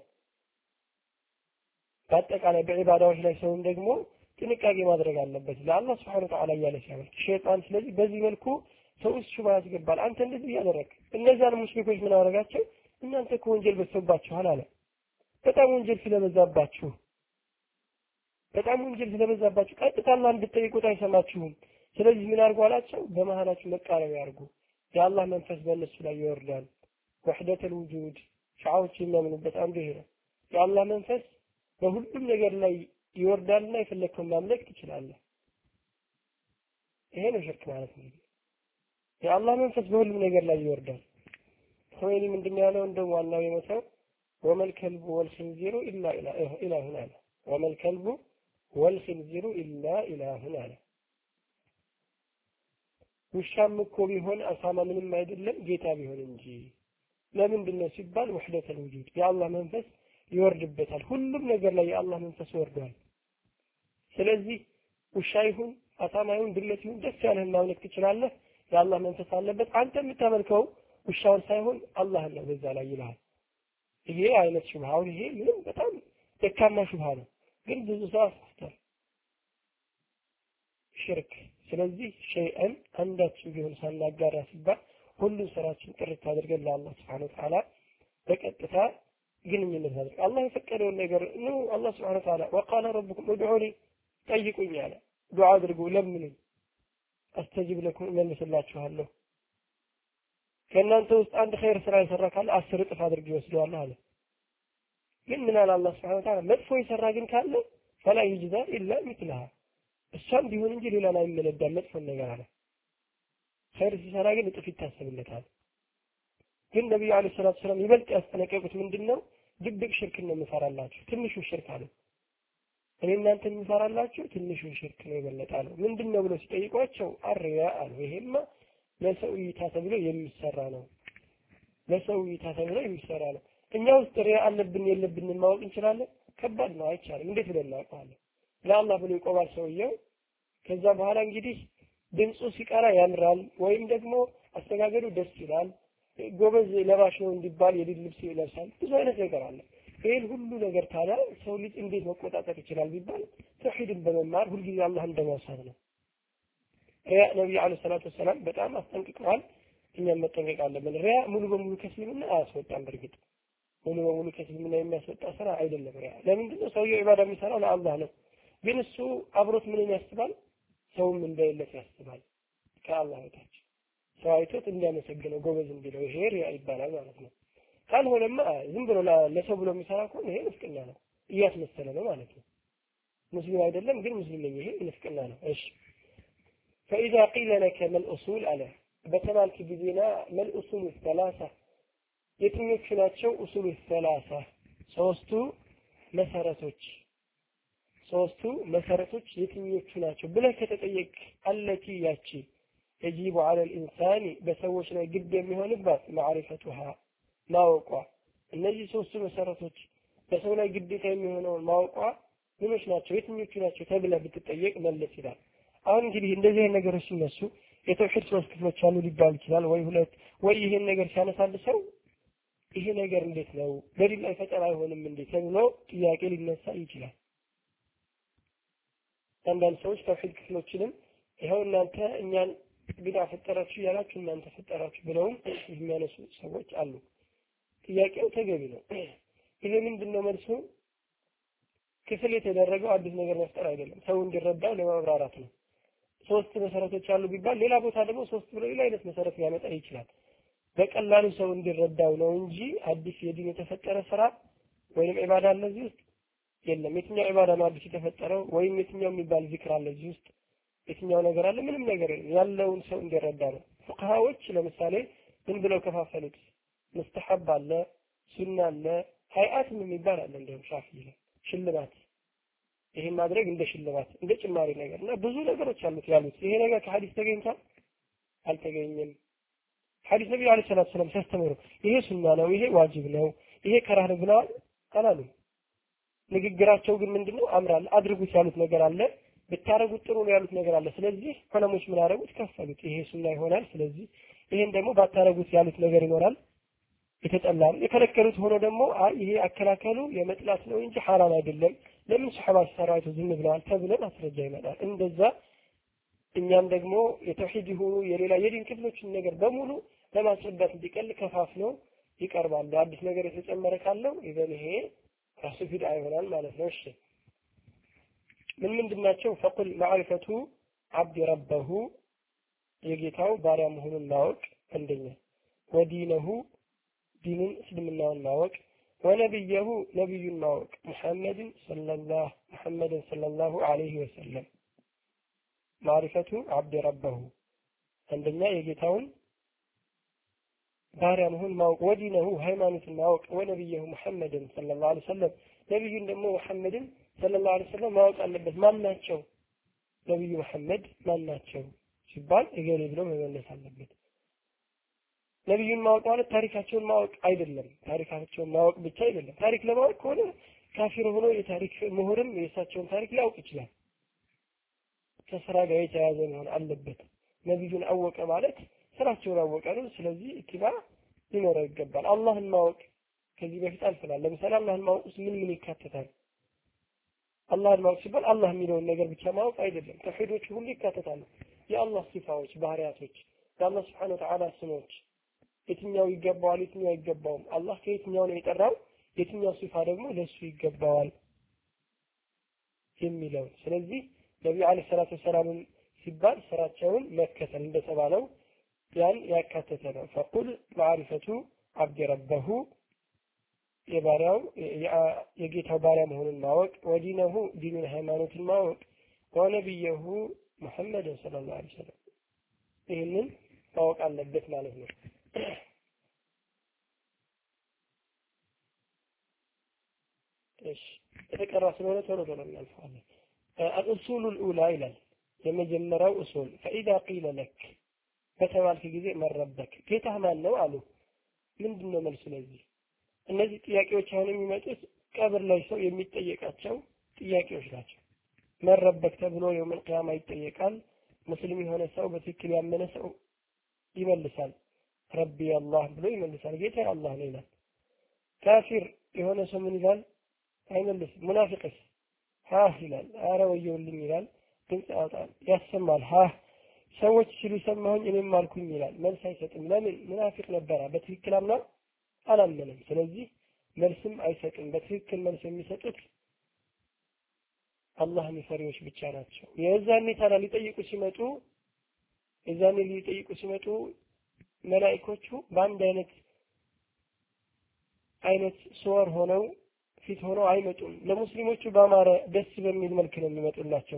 Speaker 1: በአጠቃላይ በዒባዳዎች ላይ ሰውን ደግሞ ጥንቃቄ ማድረግ አለበት ለአላህ Subhanahu Wa Ta'ala እያለ ሲያመልክ ሸይጣን። ስለዚህ በዚህ መልኩ ሰው እሱ ያስገባል። አንተ እንደዚህ ያደረክ እነዛን ሙሽሪኮች ምን አደረጋቸው? እናንተ እኮ ወንጀል በዝቶባችኋል አለ። በጣም ወንጀል ስለበዛባችሁ በጣም ወንጀል ስለበዛባችሁ ቀጥታ አላህን ብትጠይቁት አይሰማችሁም። ስለዚህ ምን አድርጉ አላቸው? በመሃላችሁ መቃረብ ያርጉ። የአላህ መንፈስ በእነሱ ላይ ይወርዳል። ወህደቱል ውጁድ ሻዎች የሚያምኑበት አንዱ ይሄ ነው። የአላህ መንፈስ በሁሉም ነገር ላይ ይወርዳልና የፈለከውን ማምለክ ትችላለህ። ይሄ ነው ሽርክ ማለት ነው። የአላህ መንፈስ በሁሉም ነገር ላይ ይወርዳል። ሆይኒ ምንድነው ያለው? እንደው ዋናው የመሰው ወመል ከልቡ ወልኺንዚሩ ኢላ ኢላሁን አለ። ወመል ከልቡ ወልኺንዚሩ ኢላ ኢላሁን አለ። ውሻም እኮ ቢሆን አሳማ ምንም አይደለም ጌታ ቢሆን እንጂ። ለምንድነው ሲባል ወህደቱል ውጁድ የአላህ መንፈስ ይወርድበታል። ሁሉም ነገር ላይ የአላህ መንፈስ ወርዷል። ስለዚህ ውሻ ይሁን አሳማ ይሁን ድመት ይሁን ደስ ያለህን ማምለክ ትችላለህ። የአላህ መንፈስ አለበት። አንተ የምታመልከው ውሻውን ሳይሆን አላህን ነው በዛ ላይ ይላል። ይሄ አይነት ሹብሃው ይሄ ምንም በጣም ደካማ ሹብሃ ነው፣ ግን ብዙ ሰው አስተዋል ሽርክ። ስለዚህ ሸይአን አንዳችን ቢሆን ሳናጋራ ሲባል ሁሉ ስራችን ጥርት አድርገን ለአላህ Subhanahu Wa Ta'ala በቀጥታ ግንኙነት አድርገን አላህ የፈቀደውን ነገር ነው። አላህ Subhanahu Wa Ta'ala وقال ربكم ادعوني ጠይቁኝ አለ። ዱዓ አድርጉ ለምኑኝ አስተጅብ ለኩም እመልስላችኋለሁ። ከእናንተ ውስጥ አንድ ኸይር ስራ የሰራ ካለ አስር እጥፍ አድርጌ ይወስደዋል አለ። ግን ምን አለ አላህ Subhanahu Wa Ta'ala? መጥፎ የሰራ ግን ካለ فلا يجزى الا مثلها እሷም ቢሆን እንጂ ሌላ ላይ የሚመለዳል መጥፎ ነገር አለ። ኸይር ሲሰራ ግን እጥፍ ይታሰብለታል። ግን ነብዩ አለይሂ ሰላቱ ሰላም ይበልጥ ያስጠነቀቁት ምንድነው? ድብቅ ሽርክን ነው የምፈራላችሁ፣ ትንሹ ሽርክ አለ። እኔ እናንተ የምፈራላችሁ ትንሹ ሽርክ ነው ይበልጣለው። ምንድነው ብሎ ሲጠይቋቸው አርያ አሉ። ይሄማ ለሰው እይታ ተብሎ የሚሰራ ነው፣ ለሰው እይታ ተብሎ የሚሰራ ነው። እኛ ውስጥ ሪያ አለብን የለብንን ማወቅ እንችላለን? ከባድ ነው፣ አይቻልም። እንዴት ብለን እናውቃለን? ለአላህ ብሎ ይቆማል ሰውየው። ከዛ በኋላ እንግዲህ ድምፁ ሲቀራ ያምራል ወይም ደግሞ አስተጋገዱ ደስ ይላል፣ ጎበዝ ለባሽ ነው እንዲባል የድል ልብስ ይለብሳል። ብዙ አይነት ነገር አለ። ይሄን ሁሉ ነገር ታዲያ ሰው ልጅ እንዴት መቆጣጠር ይችላል ቢባል ተውሂድን በመማር ሁልጊዜ አላህን እንደማውሳት ነው። ሪያ ነብዩ አለይሂ ሰላቱ ሰላም በጣም አስጠንቅቀዋል። እኛም መጠንቀቅ አለብን። ሪያ ሙሉ በሙሉ ከስልምና አያስወጣም። በርግጥ ሙሉ በሙሉ ከስልምና የሚያስወጣ ስራ አይደለም ሪያ። ለምንድነው? ሰውየው ኢባዳ የሚሰራው ለአላህ ነው። ግን እሱ አብሮት ምንን ያስባል? ሰውም እንደሌለት ያስባል። ከአላህ በታች ሰው አይቶት እንዲያመሰግነው ጎበዝ እንዲለው ይሄ ሪያ ይባላል ማለት ነው። ካልሆነማ ዝም ብሎ ለሰው ብሎ የሚሰራ ከሆነ ይሄ ንፍቅና ነው፣ እያስመሰለ ነው ማለት ነው። ሙስሊም አይደለም ግን ሙስሊም ነኝ፣ ይሄ ንፍቅና ነው። እሺ فإذا قيل لك ما الأصول على በተባልክ ጊዜና ما الأصول الثلاثة የትኞቹ ናቸው? أصول الثلاثة ሶስቱ መሰረቶች ሶስቱ መሰረቶች የትኞቹ ናቸው ብለህ ከተጠየቅ አለቲ ያቺ يجب على الإنسان በሰዎች ላይ ግድ የሚሆንባት معرفتها ማወቋ እነዚህ ሶስቱ መሰረቶች በሰው ላይ ግዴታ የሚሆነው ማወቋ ምኖች ናቸው የትኞቹ ናቸው ተብለህ ብትጠየቅ መለስ ይላል። አሁን እንግዲህ እንደዚህ ነገሮች ሲነሱ የተውሂድ ሶስት ክፍሎች አሉ ሊባል ይችላል ወይ ሁለት ወይ ይሄን ነገር ሲያነሳል ሰው ይሄ ነገር እንዴት ነው በዲን ላይ ፈጠራ አይሆንም እንዴ ተብሎ ጥያቄ ሊነሳ ይችላል። አንዳንድ ሰዎች ተውሂድ ክፍሎችንም ይሄው እናንተ እኛን ቢዳ ፈጠራችሁ ያላችሁ እናንተ ፈጠራችሁ ብለው የሚያነሱ ሰዎች አሉ። ጥያቄው ተገቢ ነው። ይሄ ምንድነው መልሱ? ክፍል የተደረገው አዲስ ነገር መፍጠር አይደለም ሰው እንዲረዳው ለማብራራት ነው። ሶስት መሰረቶች አሉ ቢባል ሌላ ቦታ ደግሞ ሶስት ብሎ ሌላ አይነት መሰረት ሊያመጣ ይችላል። በቀላሉ ሰው እንዲረዳው ነው እንጂ አዲስ የዲን የተፈጠረ ስራ ወይም ኢባዳ ለዚህ ውስጥ የለም። የትኛው ኢባዳ ነው አዲስ የተፈጠረው ወይም የትኛው የሚባል ዚክር አለ እዚህ ውስጥ የትኛው ነገር አለ? ምንም ነገር ያለውን ሰው እንዲረዳ ነው። ፉቅሃዎች ለምሳሌ ምን ብለው ከፋፈሉት? ሙስተሐብ አለ፣ ሱና አለ፣ ሀይአት የሚባል አለ እንደውም ሻፊዒ ላይ ሽልማት ይሄን ማድረግ እንደ ሽልማት እንደ ጭማሪ ነገር እና ብዙ ነገሮች አሉት ያሉት ይሄ ነገር ከሐዲስ ተገኝቷል አልተገኘም። ሐዲስ ነብዩ አለይሂ ሰላቱ ሰላም ሲያስተምሩ ይሄ ሱና ነው ይሄ ዋጅብ ነው ይሄ ከራህ ነው ብለዋል አላሉ። ንግግራቸው ግን ምንድነው አምራል አድርጉት ያሉት ነገር አለ ብታረጉት ጥሩ ነው ያሉት ነገር አለ። ስለዚህ ዑለሞች ምን አደረጉት ከፈሉት ይሄ ሱና ይሆናል ስለዚህ ይሄን ደግሞ ባታረጉት ያሉት ነገር ይኖራል የተጠላው የከለከሉት ሆኖ ደግሞ አይ ይሄ አከላከሉ የመጥላት ነው እንጂ ሐራም አይደለም ለምን ሱሐባ ሰራዊቱ ዝም ብለዋል ተብሎ ማስረጃ ይመጣል። እንደዛ እኛም ደግሞ የተውሂድ ይሁኑ የሌላ የዲን ክፍሎችን ነገር በሙሉ ለማስረዳት እንዲቀል ከፋፍለው ይቀርባሉ። አዲስ ነገር የተጨመረ ካለው ይዘን ይሄ ራሱ ቢድዓ ይሆናል ማለት ነው። እሺ ምን ምንድናቸው? ፈቁል ማዕሪፈቱ አብድ ረበሁ የጌታው ባሪያ መሆኑን ማወቅ አንደኛ፣ ወዲነሁ ዲኑን እስልምናውን ማወቅ፣ ወነብየሁ ነብዩን ማወቅ ሙሐመድን ሰለላሁ ሙሐመድን ሰለላሁ ዐለይሂ ወሰለም ማዕሪፈቱ አብድ ረበሁ አንደኛ የጌታውን ባሪያ መሆኑን ማወቅ፣ ወዲነሁ ሃይማኖትን ማወቅ፣ ወነብየሁ ሙሐመድን ሰለላሁ ዐለይሂ ወሰለም ነብዩን ደግሞ ሙሐመድን ሰለላሁ ዐለይሂ ወሰለም ማወቅ አለበት። ማን ናቸው ነብዩ መሐመድ ማን ናቸው ሲባል እገሌ ብሎ መመለስ አለበት። ነብዩን ማወቅ ማለት ታሪካቸውን ማወቅ አይደለም። ታሪካቸውን ማወቅ ብቻ አይደለም። ታሪክ ለማወቅ ከሆነ ካፊር ሆኖ የታሪክ ምሁርም የእሳቸውን ታሪክ ሊያውቅ ይችላል። ከስራ ጋር የተያያዘ መሆን አለበት። ነብዩን አወቀ ማለት ስራቸውን አወቀ ነው። ስለዚህ ኢትባ ሊኖረው ይገባል። አላህን ማወቅ ከዚህ በፊት አልፈናል። ለምሳሌ አላህን ማወቅ ምን ምን ይካተታል? አላህን ማወቅ ሲባል አላህ የሚለውን ነገር ብቻ ማወቅ አይደለም። ተውሂዶች ሁሉ ይካተታሉ። የአላህ ሲፋዎች፣ ባህሪያቶች፣ የአላህ Subhanahu Wa Ta'ala ስሞች የትኛው ይገባዋል የትኛው አይገባውም፣ አላህ ከየትኛው ነው የጠራው የትኛው ሲፋ ደግሞ ለሱ ይገባዋል የሚለው። ስለዚህ ነብዩ አለይሂ ሰላቱ ወሰላም ሲባል ስራቸውን መከተል እንደተባለው ያን ያካተተ ነው። ፈቁል ማዕሪፈቱ አብድ ረበሁ የባሪያው የጌታው ባሪያ መሆኑን ማወቅ፣ ወዲነሁ ዲኑን ሃይማኖትን ማወቅ፣ ወነብየሁ ሙሐመድ ሰለላሁ ዐለይሂ ወሰለም ይህንን ማወቅ አለበት ማለት ነው። እሺ የተቀራ ስለሆነ ቶሎ ቶሎ እናልፋለን። الأصول الأولى ይላል የመጀመሪያው ኡሱል فإذا قيل لك በተባልክ ጊዜ መረበክ ጌታህ ማን ነው አሉ። ምንድነው መልሱ ለዚህ? እነዚህ ጥያቄዎች አሁን የሚመጡት ቀብር ላይ ሰው የሚጠየቃቸው ጥያቄዎች ናቸው። መረበክ ተብሎ የውመል ቂያማ ይጠየቃል። ሙስሊም የሆነ ሰው በትክክል ያመነ ሰው ይመልሳል ረቢ አላህ ብሎ ይመልሳል ጌታ አላህ ነው ይላል። ካፊር የሆነ ሰው ምን ይላል? አይመልስም። ሙናፊቅስ ሀ ይላል አረ ወየውልኝ ይላል። ድምጽ ያወጣል ያሰማል ሀ ሰዎች ሲሉ ሰማሁኝ እኔም አልኩኝ ይላል። መልስ አይሰጥም። ለምን? ሙናፊቅ ነበረ በትክክል አምና አላመነም። ስለዚህ መልስም አይሰጥም። በትክክል መልስ የሚሰጡት አላህ የሚፈሪዎች ብቻ ናቸው። የዛኔ ታላ ሊጠይቁ ሲመጡ የዛኔ ሊጠይቁ ሲመጡ መላእክቶቹ በአንድ አይነት አይነት ሱወር ሆነው ፊት ሆነው አይመጡም። ለሙስሊሞቹ በአማረ ደስ በሚል መልክ ነው የሚመጡላቸው።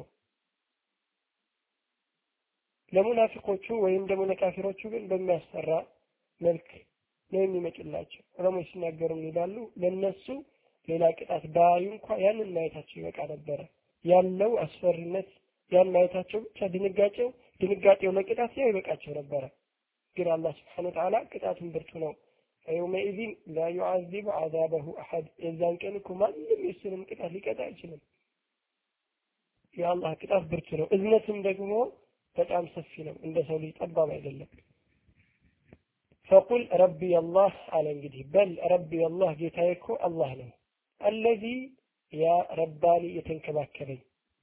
Speaker 1: ለሙናፊቆቹ ወይም ደግሞ ለካፊሮቹ ግን በሚያስፈራ መልክ ነው የሚመጡላቸው። ዑለሞች ሲናገሩ ይላሉ ለነሱ ሌላ ቅጣት ባዩ እንኳን ያንን ማየታቸው ይበቃ ነበረ። ያለው አስፈሪነት ያን ማየታቸው ብቻ ድንጋጤው ድንጋጤው ለቅጣት ያይበቃቸው ነበር ግን አላህ Subhanahu Wa Ta'ala ቅጣቱን ብርቱ ነው يومئذ لا يعذب عذابه احد የዛን ቀን እኮ ማንም የሱንም ቅጣት ሊቀጣ አይችልም የአላህ ቅጣት ብርቱ ነው እዝነትም ደግሞ በጣም ሰፊ ነው እንደ ሰው ልጅ ጠባብ አይደለም فقل ربي الله على እንግዲህ በል ربي الله ጌታዬ እኮ አላህ ነው الذي يا رباني የተንከባከበኝ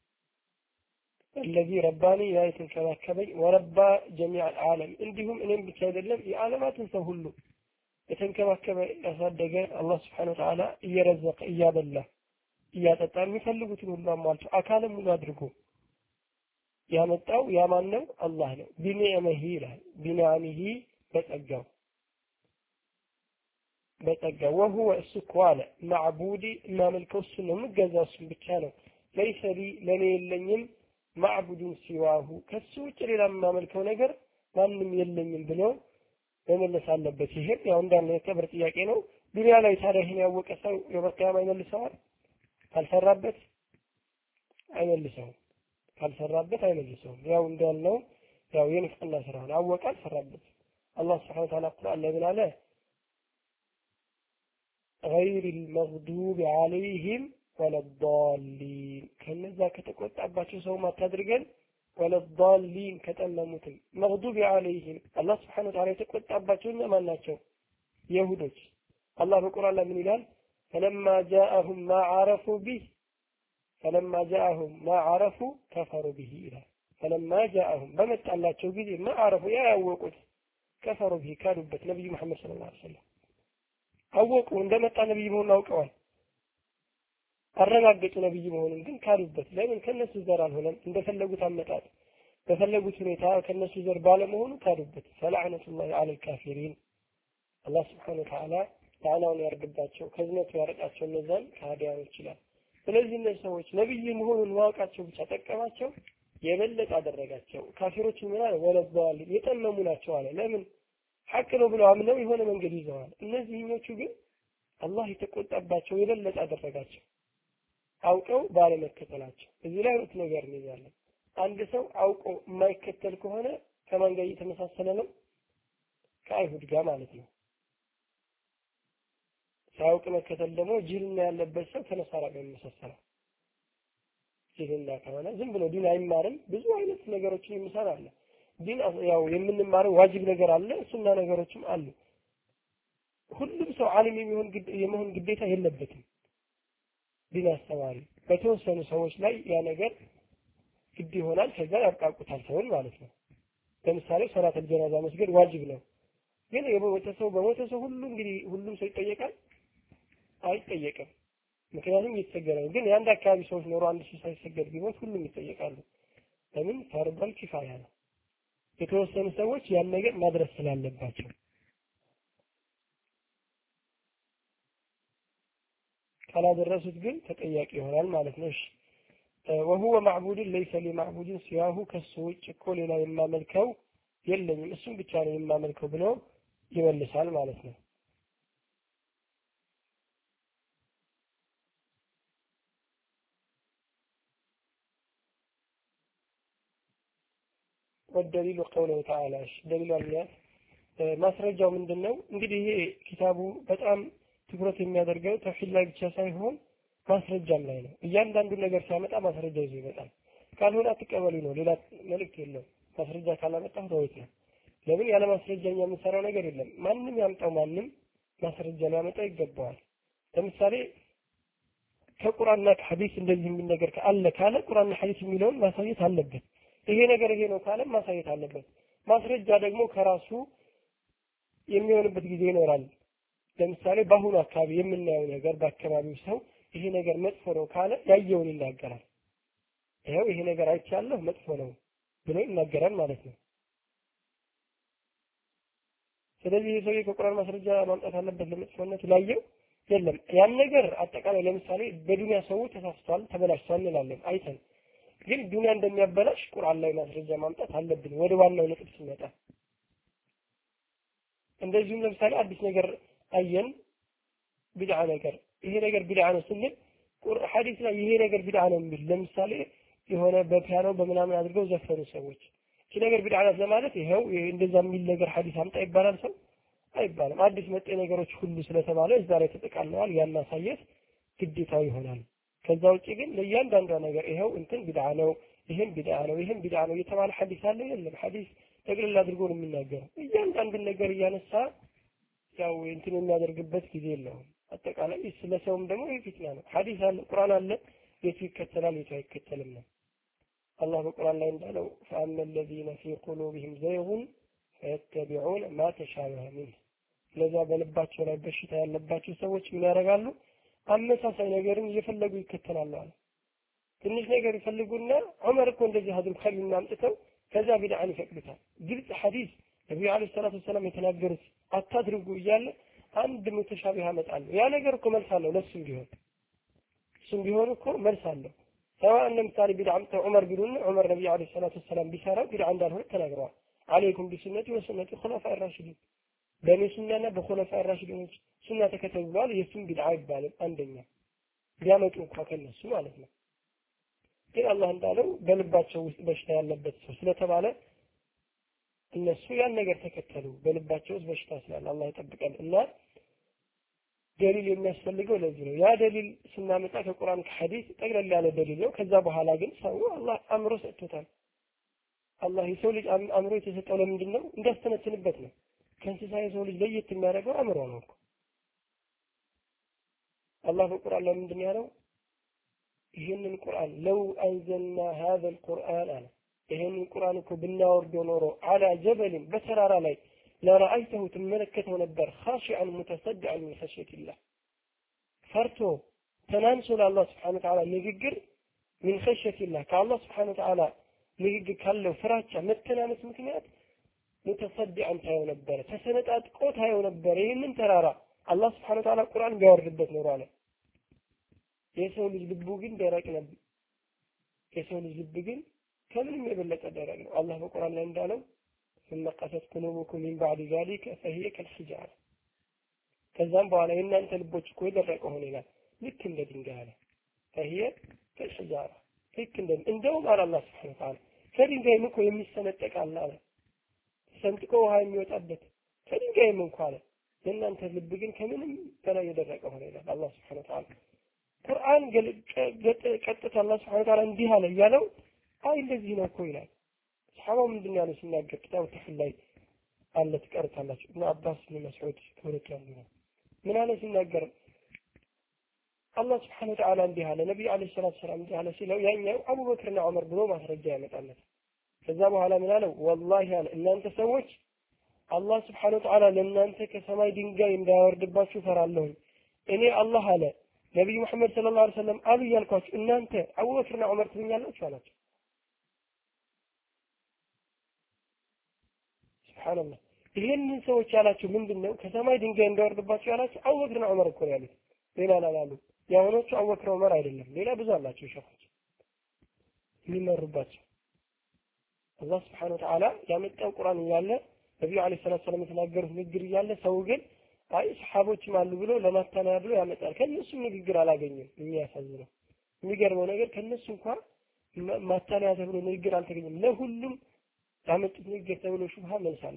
Speaker 1: الذي رباني يا የተንከባከበኝ وربى جميع العالم እንዲሁም እኔም ብቻ አይደለም የዓለማትን ሰው ሁሉ የተንከባከበ ያሳደገ አላህ Subhanahu Wa Ta'ala እየረዘቀ እያበላ እያጠጣ የሚፈልጉትን ሁሉ አሟልቶ አካለም ሙሉ አድርጎ ያመጣው ያማን ነው አላህ ነው ቢኒዕመሂ ይላል ቢኒዓሚሂ በጸጋው በጸጋው وهو እሱኮ አለ ማዕቡዲ ማመልከው እሱ ነው የምገዛው እሱን ብቻ ነው ليس لي ለኔ የለኝም ማዕቡዱን ሲዋሁ ከሱ ውጭ ሌላ የማመልከው ነገር ማንም የለኝም ብሎ መመለስ አለበት ይሄ ያው እንዳለ የከብር ጥያቄ ነው ዱንያ ላይ ታሪክን ያወቀ ሰው የበቃያም አይመልሰዋል ካልሰራበት አይመልሰውም ካልሰራበት አይመልሰውም ያው እንዳልነው ያው የንፍቅና ስራ ነው አወቀ አልሰራበት አላህ Subhanahu Wa Ta'ala ቁርአን ላይ ምን አለ غير المغضوب عليهم ولا الضالين ከነዛ ከተቆጣባቸው ሰው ማታድርገን ولا الضالين ከተለሙትም مغضوب عليهم الله Subhanahu Wa Ta'ala የተቆጣባቸው እነማን ናቸው ይሁዶች አላህ በቁርአን ላይ ምን ይላል فلما جاءهم ما عرفوا به فلما جاءهم ما عرفوا كفروا به ይላል فلما جاءهم በመጣላቸው ጊዜ ما عرفوا ያያወቁት كفروا به ካዱበት ነብዩ መሐመድ ሰለላሁ ዐለይሂ ወሰለም አወቁ እንደመጣ ነብዩ መሆኑን አውቀዋል አረጋገጡ ነብዩ መሆኑን ግን ካዱበት ለምን ከነሱ ዘር አልሆነም እንደፈለጉት አመጣጥ በፈለጉት ሁኔታ ከነሱ ዘር ባለመሆኑ ካዱበት ፈላዕነቱላሂ ዐለል ካፊሪን አላህ Subhanahu Wa Ta'ala ታላውን ያርግባቸው ከዝነቱ ያርቃቸው እነዛን ካዲያኖች ይላል ስለዚህ እነዚህ ሰዎች ነብዩ መሆኑን ማወቃቸው ብቻ ጠቀማቸው የበለጠ አደረጋቸው ካፊሮች ምን አለ ወለባል የጠመሙ ናቸው አለ ለምን ሐቅ ነው ብለው አምነው የሆነ መንገድ ይዘዋል እነዚህኞቹ ግን አላህ የተቆጣባቸው የበለጠ አደረጋቸው አውቀው ባለመከተላቸው እዚህ ላይ ሁለት ነገር እንይዛለን አንድ ሰው አውቆ የማይከተል ከሆነ ከማን ጋር እየተመሳሰለ ነው ከአይሁድ ጋር ማለት ነው ሳውቅ መከተል ደግሞ ጅልና ያለበት ሰው ከነሳራ ጋር ይመሳሰላል ጅልና ከሆነ ዝም ብሎ ዲን አይማርም ብዙ አይነት ነገሮችን ይመሳሰላል ዲን ያው የምንማረው ዋጅብ ነገር አለ ሱና ነገሮችም አሉ ሁሉም ሰው ዓሊም የሚሆን የመሆን ግዴታ የለበትም ዲን አስተማሪ በተወሰኑ ሰዎች ላይ ያ ነገር ግድ ይሆናል ከዛ ያብቃቁታል ሰውን ማለት ነው ለምሳሌ ሶላት አልጀናዛ መስገድ ዋጅብ ነው ግን የሞተ ሰው በሞተ ሰው ሁሉ እንግዲህ ሁሉም ሰው ይጠየቃል አይጠየቅም ምክንያቱም ይተገራል ግን የአንድ አካባቢ ሰዎች ኖሮ አንድ ሺህ ሳይሰገድ ቢሞት ሁሉም ይጠየቃሉ ለምን ፈርዶል ኪፋያ ነው የተወሰኑ ሰዎች ያን ነገር ማድረስ ስላለባቸው ካላደረሱት ግን ተጠያቂ ይሆናል ማለት ነው እሺ وهو معبود ليس لمعبود سواه ከሱውጭ እኮ ሌላ የማመልከው የለኝም እሱም ብቻ ነው የማመልከው ብሎ ይመልሳል ማለት ነው والدليل قوله تعالى دليل الله ማስረጃው ምንድነው እንግዲህ ይሄ ኪታቡ በጣም ትኩረት የሚያደርገው ተውሂድ ላይ ብቻ ሳይሆን ማስረጃም ላይ ነው እያንዳንዱ ነገር ሲያመጣ ማስረጃ ይዞ ይመጣል ካልሆነ አትቀበሉ ነው ሌላ መልእክት የለም ማስረጃ ካላመጣው ተውት ነው ለምን ያለ ማስረጃኛ የምንሰራው ነገር የለም ማንንም ያምጣው ማንንም ማስረጃ ሊያመጣ ይገባዋል ለምሳሌ ከቁርአንና ከሐዲስ እንደዚህ ምን ነገር ካለ ካለ ቁርአንና ሐዲስ የሚለውን ማሳየት አለበት ይሄ ነገር ይሄ ነው ካለ ማሳየት አለበት ማስረጃ ደግሞ ከራሱ የሚሆንበት ጊዜ ይኖራል ለምሳሌ በአሁኑ አካባቢ የምናየው ነገር በአካባቢው ሰው ይሄ ነገር መጥፎ ነው ካለ ያየውን ይናገራል ይሄው ይሄ ነገር አይቻለሁ መጥፎ ነው ብሎ ይናገራል ማለት ነው ስለዚህ ሰው የቁርአን ማስረጃ ማምጣት አለበት ለመጥፎነት ላየው የለም ያን ነገር አጠቃላይ ለምሳሌ በዱንያ ሰው ተሳስቷል ተበላሽቷል እንላለን አይተን ግን ዱንያ እንደሚያበላሽ ቁርአን ላይ ማስረጃ ማምጣት አለብን ወደ ዋናው ነጥብ ስንመጣ እንደዚሁም ለምሳሌ አዲስ ነገር አየን ቢድዓ ነገር ይሄ ነገር ቢድዓ ነው ስንል ሐዲስ ላይ ይሄ ነገር ቢድዓ ነው የሚል ለምሳሌ የሆነ በፒያኖ በመናምን አድርገው ዘፈኑ ሰዎች እቺ ነገር ቢድዓ ናት ለማለት ይሄው እንደዛ የሚል ነገር ሐዲስ አምጣ ይባላል ሰው አይባልም አዲስ መጤ ነገሮች ሁሉ ስለተባለ እዛ ላይ ተጠቃለዋል ያን ማሳየት ግዴታው ይሆናል ከዛ ውጪ ግን ለእያንዳንዱ ነገር ይሄው እንትን ቢድዓ ነው ይሄን ቢድዓ ነው ይሄን ቢድዓ ነው የተባለ ሐዲስ አለ የለም ሐዲስ ተግለል አድርጎ ነው የሚናገረው እያንዳንዱ ነገር እያነሳ ያው እንትን የሚያደርግበት ጊዜ የለውም አጠቃላይ ስለሰውም ደግሞ ይፍትና ነው ሐዲስ አለ ቁርአን አለ የቱ ይከተላል የቱ አይከተልም ነው አላህ በቁርአን ላይ እንዳለው فأما الذين في قلوبهم زيغ فيتبعون ما تشابه منه ለዛ በልባቸው ላይ በሽታ ያለባቸው ሰዎች ምን ያደርጋሉ አመሳሳይ ነገርን እየፈለጉ ይከተላሉ አለ ትንሽ ነገር ይፈልጉና ዑመር እኮ እንደዚህ አድርጎ ከሊና አምጥተው ከዛ ቢድዓን ይፈቅዱታል ግልጽ ሐዲስ ነብዩ አለይሂ ሰላቱ ሰላም የተናገሩት አታድርጉ እያለ አንድ ሙተሻቢህ አመጣሉ ያ ነገር እኮ መልስ አለው ለሱም ቢሆን እሱም ቢሆን እኮ መልስ አለው ሰዋء ለምሳሌ ቢድዓ አምጥተው ዑመር ቢሉን ዑመር ነብዩ አለይሂ ሰላቱ ሰላም ቢሰራው ቢድዓ እንዳልሆነ ተናግረዋል አለይኩም ቢሱነቲ ወሱነቲ ኹለፋኢ ራሺዲን በኔ ሱናና በኹለፋኢ ራሺዲኖች ሱና ተከተሉ ብለዋል የሱም ቢድዓ ይባላል አንደኛ ቢያመጡ እንኳን ከነሱ ማለት ነው ግን አላህ እንዳለው በልባቸው ውስጥ በሽታ ያለበት ሰው ስለተባለ እነሱ ያን ነገር ተከተሉ በልባቸው ውስጥ በሽታ ስላለ አላህ ይጠብቀን እና ደሊል የሚያስፈልገው ለዚህ ነው ያ ደሊል ስናመጣ ከቁርአን ከሐዲስ ጠቅለል ያለ ደሊል ነው ከዛ በኋላ ግን ሰው አላህ አምሮ ሰጥቶታል አላህ የሰው ልጅ አምሮ የተሰጠው ለምንድን ነው እንዳስተነትንበት ነው ከእንስሳ የሰው ልጅ ለየት የሚያደርገው አምሮ ነው አላህ በቁርአን ላይ ምንድን ያለው ይህንን ቁርአን ለው አንዘልና هذا القرآن አለ ይህንን ቁርአን እኮ ብናወርደው ኖሮ على جبل በተራራ ላይ ለራአይተው ተመለከተው ነበር خاشعا متصدعا من خشية الله ፈርቶ ተናንሶ ለአላህ Subhanahu Wa Ta'ala ንግግር من خشية الله ከአላህ Subhanahu Wa Ta'ala ንግግር ካለው ፍራቻ መተናነስ ምክንያት متصدعا ታየው ነበር ተሰነጣጥቆ ታየው ነበር ይህንን ተራራ አላህ Subhanahu Wa Ta'ala ቁርአን ቢያወርድበት ኖሮ አለ የሰው ልጅ ልቡ ግን ደረቅ ነበር የሰው ልጅ ልብ ግን ከምንም የበለጠ ደረቅ ነው አላህ በቁርአን ላይ እንዳለው ثم قست قلوبكم من بعد ذلك فهي كالحجارة ከዛም በኋላ የእናንተ ልቦች እኮ የደረቀ ሆነ ይላል ልክ እንደ ድንጋይ አለ فهي كالحجارة ልክ እንደ እንደውም አላህ Subhanahu Wa Ta'ala ከድንጋይም እኮ የሚሰነጠቅ አለ አለ ሰንጥቆ ውሃ የሚወጣበት ከድንጋይም እንኳን አለ የእናንተ ልብ ግን ከምንም በላይ የደረቀ ሆነ ይላል አላህ Subhanahu Wa Ta'ala ቁርአን ቀጥታ አላህ Subhanahu Wa Ta'ala እንዲህ አለ ያለው አይ እንደዚህ ነው እኮ ይላል ሰሃባው ምንድን ያለው ሲናገር ኪታብ ተፍል ላይ አለ ትቀርታላችሁ ኢብኑ አባስ ነው መስዑድ ከሁለት አንዱ ነው ምን አለ ሲናገር አላህ Subhanahu Wa Ta'ala እንዲህ አለ ነብዩ አለይሂ ሰላቱ ሰላም እንዲህ አለ ሲለው ያኛው አቡበክርና ዑመር ብሎ ማስረጃ ያመጣለት ከዛ በኋላ ምን አለው ወላሂ አለ እናንተ ሰዎች አላህ Subhanahu Wa Ta'ala ለእናንተ ከሰማይ ድንጋይ እንዳያወርድባችሁ ፈራለሁ እኔ አላህ አለ ነብዩ መሐመድ ሰለላሁ ዐለይሂ ወሰለም አሉ ያልኳችሁ እናንተ አቡበክርና ዑመር ትኛላችሁ አላችሁ ሱብሃንአላህ ይሄንን ሰዎች ያላችሁ ምንድነው ከሰማይ ድንጋይ እንዳወርድባችሁ ያላችሁ አቡበክርና ዑመር እኮ ያሉት ሌላ ላላሉ ያውኖቹ አቡበክር ዑመር አይደለም ሌላ ብዙ አላችሁ ሸኾች የሚመሩባቸው አላህ Subhanahu Wa Ta'ala ያመጣው ቁርአን ያለ ነብዩ አለይሂ ሰላቱ ሰላም የተናገሩት ንግግር ያለ ሰው ግን አይ ሰሃቦችም አሉ ብሎ ለማስተናያ ብሎ ያመጣል ከነሱ ንግግር አላገኘም የሚያሳዝነው የሚገርመው ነገር ከነሱ እንኳን ማስተናያ ተብሎ ንግግር አልተገኘም ለሁሉም ያመጡት ንግግር ተብሎ ሹብሃ መልሳል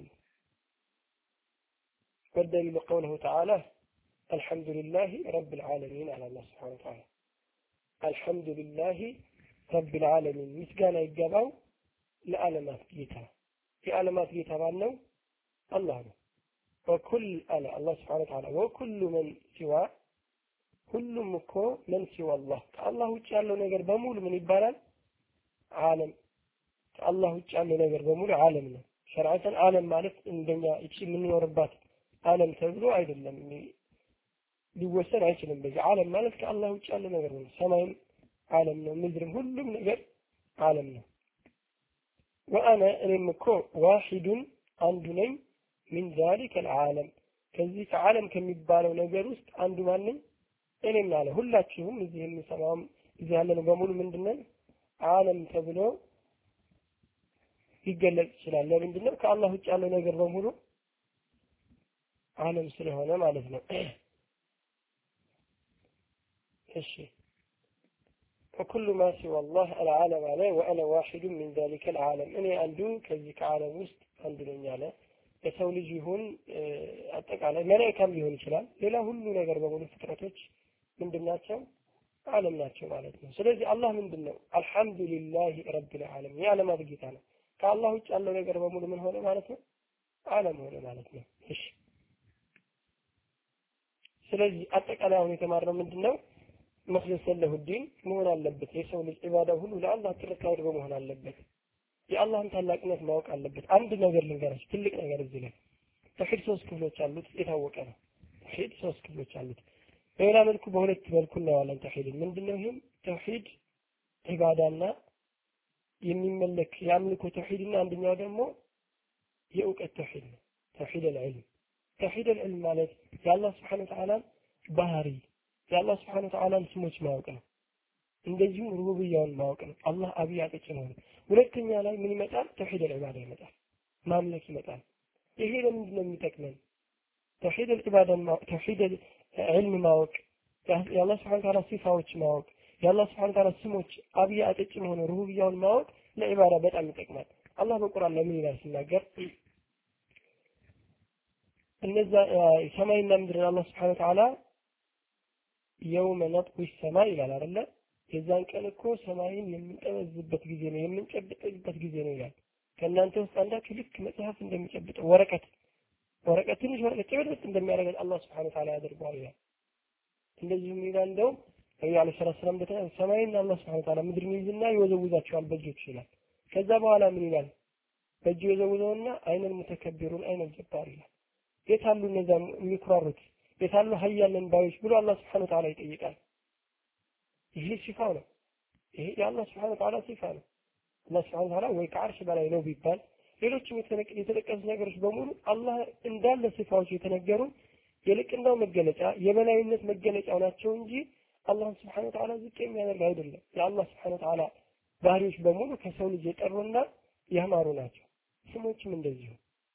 Speaker 1: ወደሊል قوله تعالى الحمد لله رب العالمين على الله سبحانه وتعالى الحمد لله رب العالمين ምስጋና ይገባው ለዓለማት ጌታ የዓለማት ጌታ ማነው አላህ ነው وكل على الله سبحانه وتعالى وكل من سوى كل مكو من سوى الله الله ውጭ ያለው ነገር በሙሉ ምን ይባላል ዓለም الله ውጭ ያለው ነገር በሙሉ ዓለም ነው ሸርዓተን ዓለም ማለት እንደኛ እቺ የምንኖርባት ዓለም ተብሎ አይደለም ሊወሰን አይችልም በዚህ ዓለም ማለት ከአላህ ውጭ ያለው ነገር ነው ሰማይም ዓለም ነው ምድርም ሁሉም ነገር ዓለም ነው وانا እኔምኮ واحد አንዱ ነኝ من ذلك العالم ከዚህ ዓለም ከሚባለው ነገር ውስጥ አንዱ ማንንም እኔም አለ ሁላችሁም እዚህ የሚሰማም እዚህ ያለነው በሙሉ ምንድነው ዓለም ተብሎ ይገለጽ ይችላል ለምንድነው ከአላህ ውጭ ያለው ነገር በሙሉ ዓለም ስለሆነ ማለት ነው እሺ وكل ما سوى الله العالم عليه وأنا واحد من ذلك العالم እኔ አንዱ ከዚህ ከዓለም ውስጥ አንዱ ነኝ አለ የሰው ልጅ ይሁን አጠቃላይ መላእክትም ሊሆን ይችላል ሌላ ሁሉ ነገር በሙሉ ፍጥረቶች ምንድናቸው ዓለም ናቸው ማለት ነው ስለዚህ አላህ ምንድነው አልহামዱሊላሂ ረቢል ዓለሚን የዓለማት ጌታ ነው ከአላህ ውጭ ያለው ነገር በሙሉ ምን ሆነ ማለት ነው ዓለም ሆነ ማለት ነው እሺ ስለዚህ አጠቃላይ አሁን የተማርነው ምንድነው مخلص له الدين መሆን አለበት የሰው ልጅ ኢባዳ ሁሉ ለአላህ ትርካ አድርጎ መሆን አለበት የአላህን ታላቅነት ማወቅ አለበት አንድ ነገር ልንገራችሁ ትልቅ ነገር እዚህ ላይ ተውሂድ ሶስት ክፍሎች አሉት የታወቀ ነው ተውሂድ ሶስት ክፍሎች አሉት በሌላ መልኩ በሁለት መልኩ እናያለን ተውሂድ ምንድነው ይሄ ተውሂድ ኢባዳና የሚመለክ ያምልኮ ተውሂድና አንደኛው ደግሞ የእውቀት ተውሂድ ነው ተውሂድ العلم ተውሂድ العلم ማለት የአላህ Subhanahu Wa Ta'ala ባህሪ የአላህ Subhanahu Wa Ta'ala ስሞች ማወቅ ነው እንደዚሁም ሩቡብያውን ማወቅ ነው አላህ አብይ አጥጭ ነው ሁለተኛ ላይ ምን ይመጣል ተውሂድ العباده ይመጣል ማምለክ ይመጣል ይሄ ለምንድን ነው የሚጠቅመን ተውሂድ العباده ተውሂድ العلم ማወቅ የአላህ Subhanahu Wa Ta'ala ሲፋዎች ማወቅ የአላህ Subhanahu Wa Ta'ala ስሞች አብይ አጥጭ ነው ሩቡብያውን ማወቅ ለኢባዳ በጣም ይጠቅማል አላህ በቁርአን ላይ ምን ይላል ሲናገር እነዛ ሰማይና ምድር አላህ Subhanahu Wa Ta'ala يوم نطوي السماء إلى الأرض የዛን ቀን እኮ ሰማይን የምንጠበዝበት ጊዜ ነው የምንጨብጥበት ጊዜ ነው ይላል ከናንተ ውስጥ አንዳችሁ ልክ መጽሐፍ እንደሚጨብጠው ወረቀት ወረቀት ትንሽ ወረቀት ጨብጥ እንደሚያደርግ አላህ Subhanahu Wa Ta'ala ያደርገዋል ይላል እንደዚህም ይላል እንደው ነብዩ አለይሂ ሰላም በተለይ ሰማይና አላህ Subhanahu Wa Ta'ala ምድርን ይዝና ይወዘውዛቸዋል በእጆቹ ይላል ከዛ በኋላ ምን ይላል በእጁ ይወዘውዘውና አይነል ሙተከቢሩን አይነል ጀባር ይላል የታሉ እነዛ የሚኩራሩት የታሉ ሀያለን ባዮች ብሎ አላህ Subhanahu Wa Ta'ala ይጠይቃል ይሄ ሲፋ ነው ይሄ የአላህ Subhanahu Wa Ta'ala ሲፋ ነው አላህ Subhanahu Wa Ta'ala ወይ ከአርሽ በላይ ነው ቢባል ሌሎችም የተጠቀሱ ነገሮች በሙሉ አላህ እንዳለ ሲፋዎች የተነገሩ የልቅናው መገለጫ የበላይነት መገለጫው ናቸው እንጂ አላህ Subhanahu Wa Ta'ala ዝቅ የሚያደርግ አይደለም የአላህ Subhanahu Wa Ta'ala ባህሪዎች በሙሉ ከሰው ልጅ የጠሩና ያማሩ ናቸው ስሞችም እንደዚሁ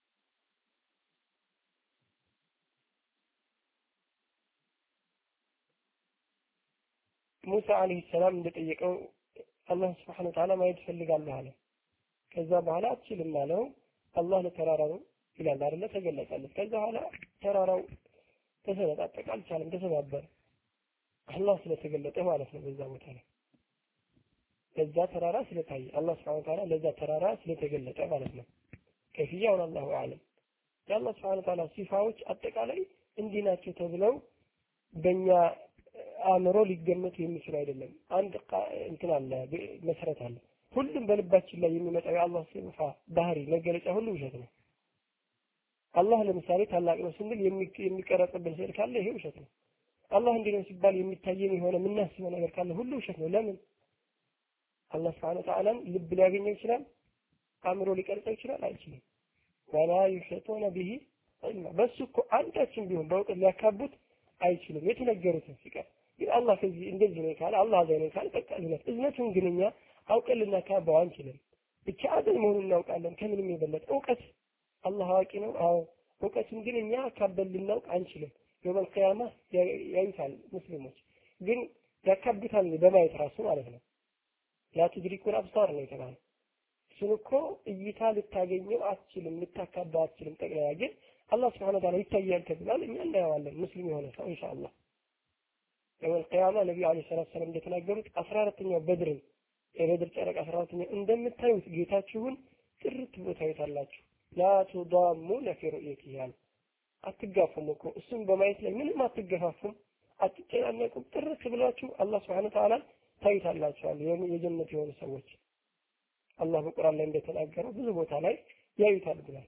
Speaker 1: ሙሳ አለይሂ ሰላም እንደጠየቀው አላህ Subhanahu Wa Ta'ala ማየት ፈልጋለሁ አለ ከዛ በኋላ አትችልም አለው አላህ ለተራራው ይላል አይደል ተገለጸለት ከዛ በኋላ ተራራው ተሰነጣጠቀ አልቻለም ተሰባበረ አላህ ስለተገለጠ ማለት ነው በዛ ቦታ ላይ ለዛ ተራራ ስለታየ አላህ Subhanahu Wa Ta'ala ለዛ ተራራ ስለተገለጠ ማለት ነው ከፊያውን አላሁ አለም የአላህ Subhanahu Wa Ta'ala ሲፋዎች አጠቃላይ እንዲህ ናቸው ተብለው በእኛ አእምሮ ሊገመት የሚችል አይደለም አንድ እንትን አለ መሰረት አለ ሁሉም በልባችን ላይ የሚመጣው የአላህ ሲፋ ባህሪ መገለጫ ሁሉ ውሸት ነው አላህ ለምሳሌ ታላቅ ነው ስንል የሚቀረጽብን ስዕል ካለ ይሄ ውሸት ነው አላህ እንዲህ ነው ሲባል የሚታየን የሆነ ምናስበው ነገር ካለ ሁሉ ውሸት ነው ለምን አላህ Subhanahu Wa Ta'ala ልብ ሊያገኘው ይችላል አእምሮ ሊቀርጸው ይችላል አይችልም ወላ ይሸጡነ ቢሂ በሱ እኮ አንዳችን ቢሆን በእውቀት ሊያካቡት አይችልም የተነገሩትን ሲቀር አላህ ከዚህ እንደዚህ ነው ካለ አላህ ዘይ ነው ካለ በቃ እዝነት እዝነቱን ግንኛ አውቀልና ካባው አንችልም ብቻ አደል መሆኑን እናውቃለን ከምንም የበለጠ እውቀት አላህ አዋቂ ነው አዎ እውቀቱን ግንኛ ካበል ልናውቅ አንችልም የወል ቂያማ ያይታል ሙስሊሞች ግን ያካብታል በማየት ራሱ ማለት ነው ያ ትድሪኩል አብሳር ነው የተባለው እሱን እኮ እይታ ልታገኘው አትችልም ልታካባው አትችልም ጠቅላላ ግን አላህ Subhanahu Wa Ta'ala ይታያል ተብሏል እኛ እናያዋለን ሙስሊም የሆነ ሰው ኢንሻአላህ የወል ቂያማ ነብዩ አለይሂ ሰላም እንደተናገሩት አስራ አራተኛው በድርን የበድር ጨረቃ አስራ አራተኛው እንደምታዩት ጌታችሁን ጥርት ቦታ ይታላችሁ ላ ተዳሙነ ፊ ሩእየቲሂ አትጋፉም እኮ እሱን በማየት ላይ ምንም አትገፋፉም አትጨናነቁም ጥርት ብላችሁ አላህ Subhanahu Wa Ta'ala ታይታላችኋል የጀነት የሆኑ ሰዎች አላህ በቁርአን ላይ እንደተናገረው ብዙ ቦታ ላይ ያዩታል ብሏል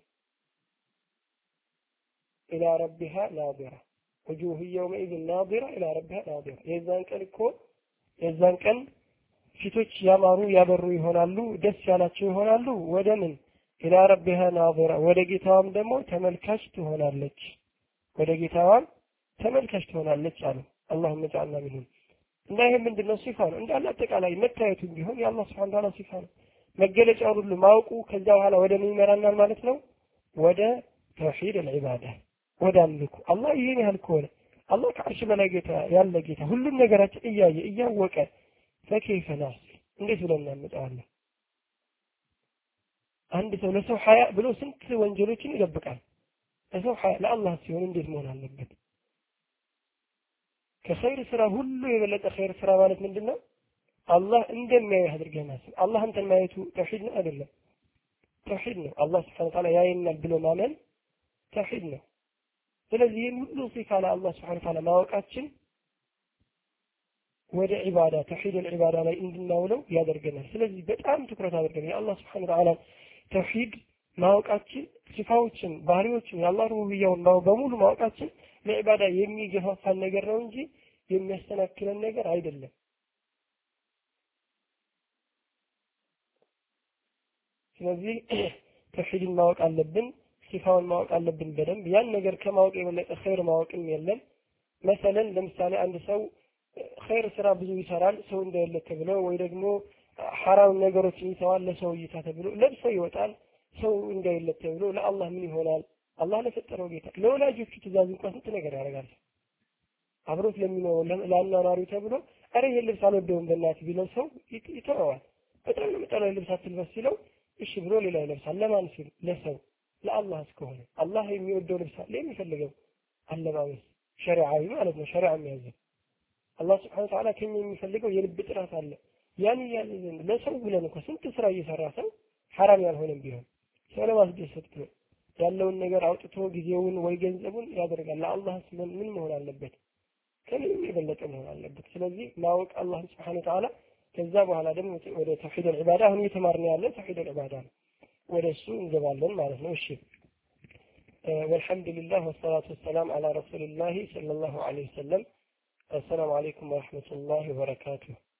Speaker 1: إلى ربها ناظرة وجوه يومئذ ناظرة إلى ربها ناظرة የዛን ቀን እኮ የዛን ቀን ፊቶች ያማሩ ያበሩ ይሆናሉ ደስ ያላቸው ይሆናሉ ወደ ምን إلى ربها ناظرة ወደ ጌታዋም ደግሞ ተመልካች ትሆናለች ወደ ጌታዋም ተመልካች ትሆናለች አሉ اللهم اجعلنا منهم እና ይሄ ምንድነው ሲፋ ነው እንዳለ አጠቃላይ መታየቱ ቢሆን የአላህ Subhanahu Wa Ta'ala ሲፋ ነው መገለጫው ሁሉ ማውቁ ከዛ በኋላ ወደ ምን ይመራናል ማለት ነው ወደ ተውሂድ العباده ወደ አምልኮ አላህ ይሄን ያህል ከሆነ አላህ ከአርሽ በላይ ጌታ ያለ ጌታ ሁሉም ነገራችን እያየ እያወቀ فكيف نعصي እንዴት ብለን እናመጣዋለን? አንድ ሰው ለሰው ሐያ ብሎ ስንት ወንጀሎችን ይደብቃል። ለሰው ሐያ ለአላህ ሲሆን እንዴት መሆን አለበት? ከኸይር ስራ ሁሉ የበለጠ ኸይር ስራ ማለት ምንድነው? አላህ እንደሚያይ አድርገህ ማሰብ። አላህ አንተን ማየቱ ተውሂድ ነው አይደለም? ተውሂድ ነው። አላህ Subhanahu Wa Ta'ala ያየናል ብሎ ማመን ተውሂድ ነው። ስለዚህ ሁሉ ሲፋ ለአላህ Subhanahu Wa Ta'ala ማወቃችን ወደ ዒባዳ ተውሂድ العباده ላይ እንድናውለው ያደርገናል። ስለዚህ በጣም ትኩረት አድርገን የአላህ Subhanahu Wa Ta'ala ተውሂድ ማወቃችን ሲፋዎችን ባህሪዎችን የአላህ ሩቡቢያውን በሙሉ ማወቃችን ለዒባዳ የሚገፋፋን ነገር ነው እንጂ የሚያስተናክለን ነገር አይደለም። ስለዚህ ተውሂድን ማወቅ አለብን፣ ሲፋውን ማወቅ አለብን በደንብ። ያን ነገር ከማወቅ የበለጠ ኸይር ማወቅም የለም። مثلا ለምሳሌ አንድ ሰው ኸይር ስራ ብዙ ይሰራል ሰው እንዳይለት ተብሎ ወይ ደግሞ ሐራም ነገሮችን ይተዋል ለሰው እይታ ተብሎ ለብሶ ይወጣል ሰው እንዳይለት ተብሎ ለአላህ ምን ይሆናል? አላህ ለፈጠረው ጌታ ለወላጆቹ ትእዛዝ እንኳን ስንት ነገር ያደርጋል። አብሮት ለሚኖረው ለአኗኗሪው ተብሎ አረ ይሄ ልብስ አልወደውም በእናትህ ቢለው ሰው ይተዋል። በጣም ነው መጠለው ልብስ አትልበስ ሲለው እሺ ብሎ ሌላ ይለብሳል። ለማን ሲል? ለሰው ለአላህ እስከሆነ አላህ የሚወደው ልብስ አለ የሚፈልገው አለባበስ ሸሪዓዊ ማለት ነው። ሸሪዓ የሚያዘው አላህ Subhanahu Wa Ta'ala ከኛ የሚፈልገው የልብ ጥራት አለ። ያን ያንን ለሰው ብለን እኮ ስንት ስራ እየሰራ ሰው ሐራም ያልሆነም ቢሆን ሰው ለማስደሰት ብሎ ያለውን ነገር አውጥቶ ጊዜውን ወይ ገንዘቡን ያደርጋል። ለአላህ ምን ምን መሆን አለበት? ከምንም የበለጠ መሆን አለበት። ስለዚህ ማወቅ አላህ Subhanahu Wa Ta'ala ከዛ በኋላ ደግሞ ወደ ተውሂድ العباده አሁን እየተማርን ያለ ተውሂድ العباده ነው። ወደ እሱ እንገባለን ማለት ነው። እሺ والحمد لله والصلاه والسلام على رسول الله صلى الله عليه وسلم السلام عليكم ورحمه الله وبركاته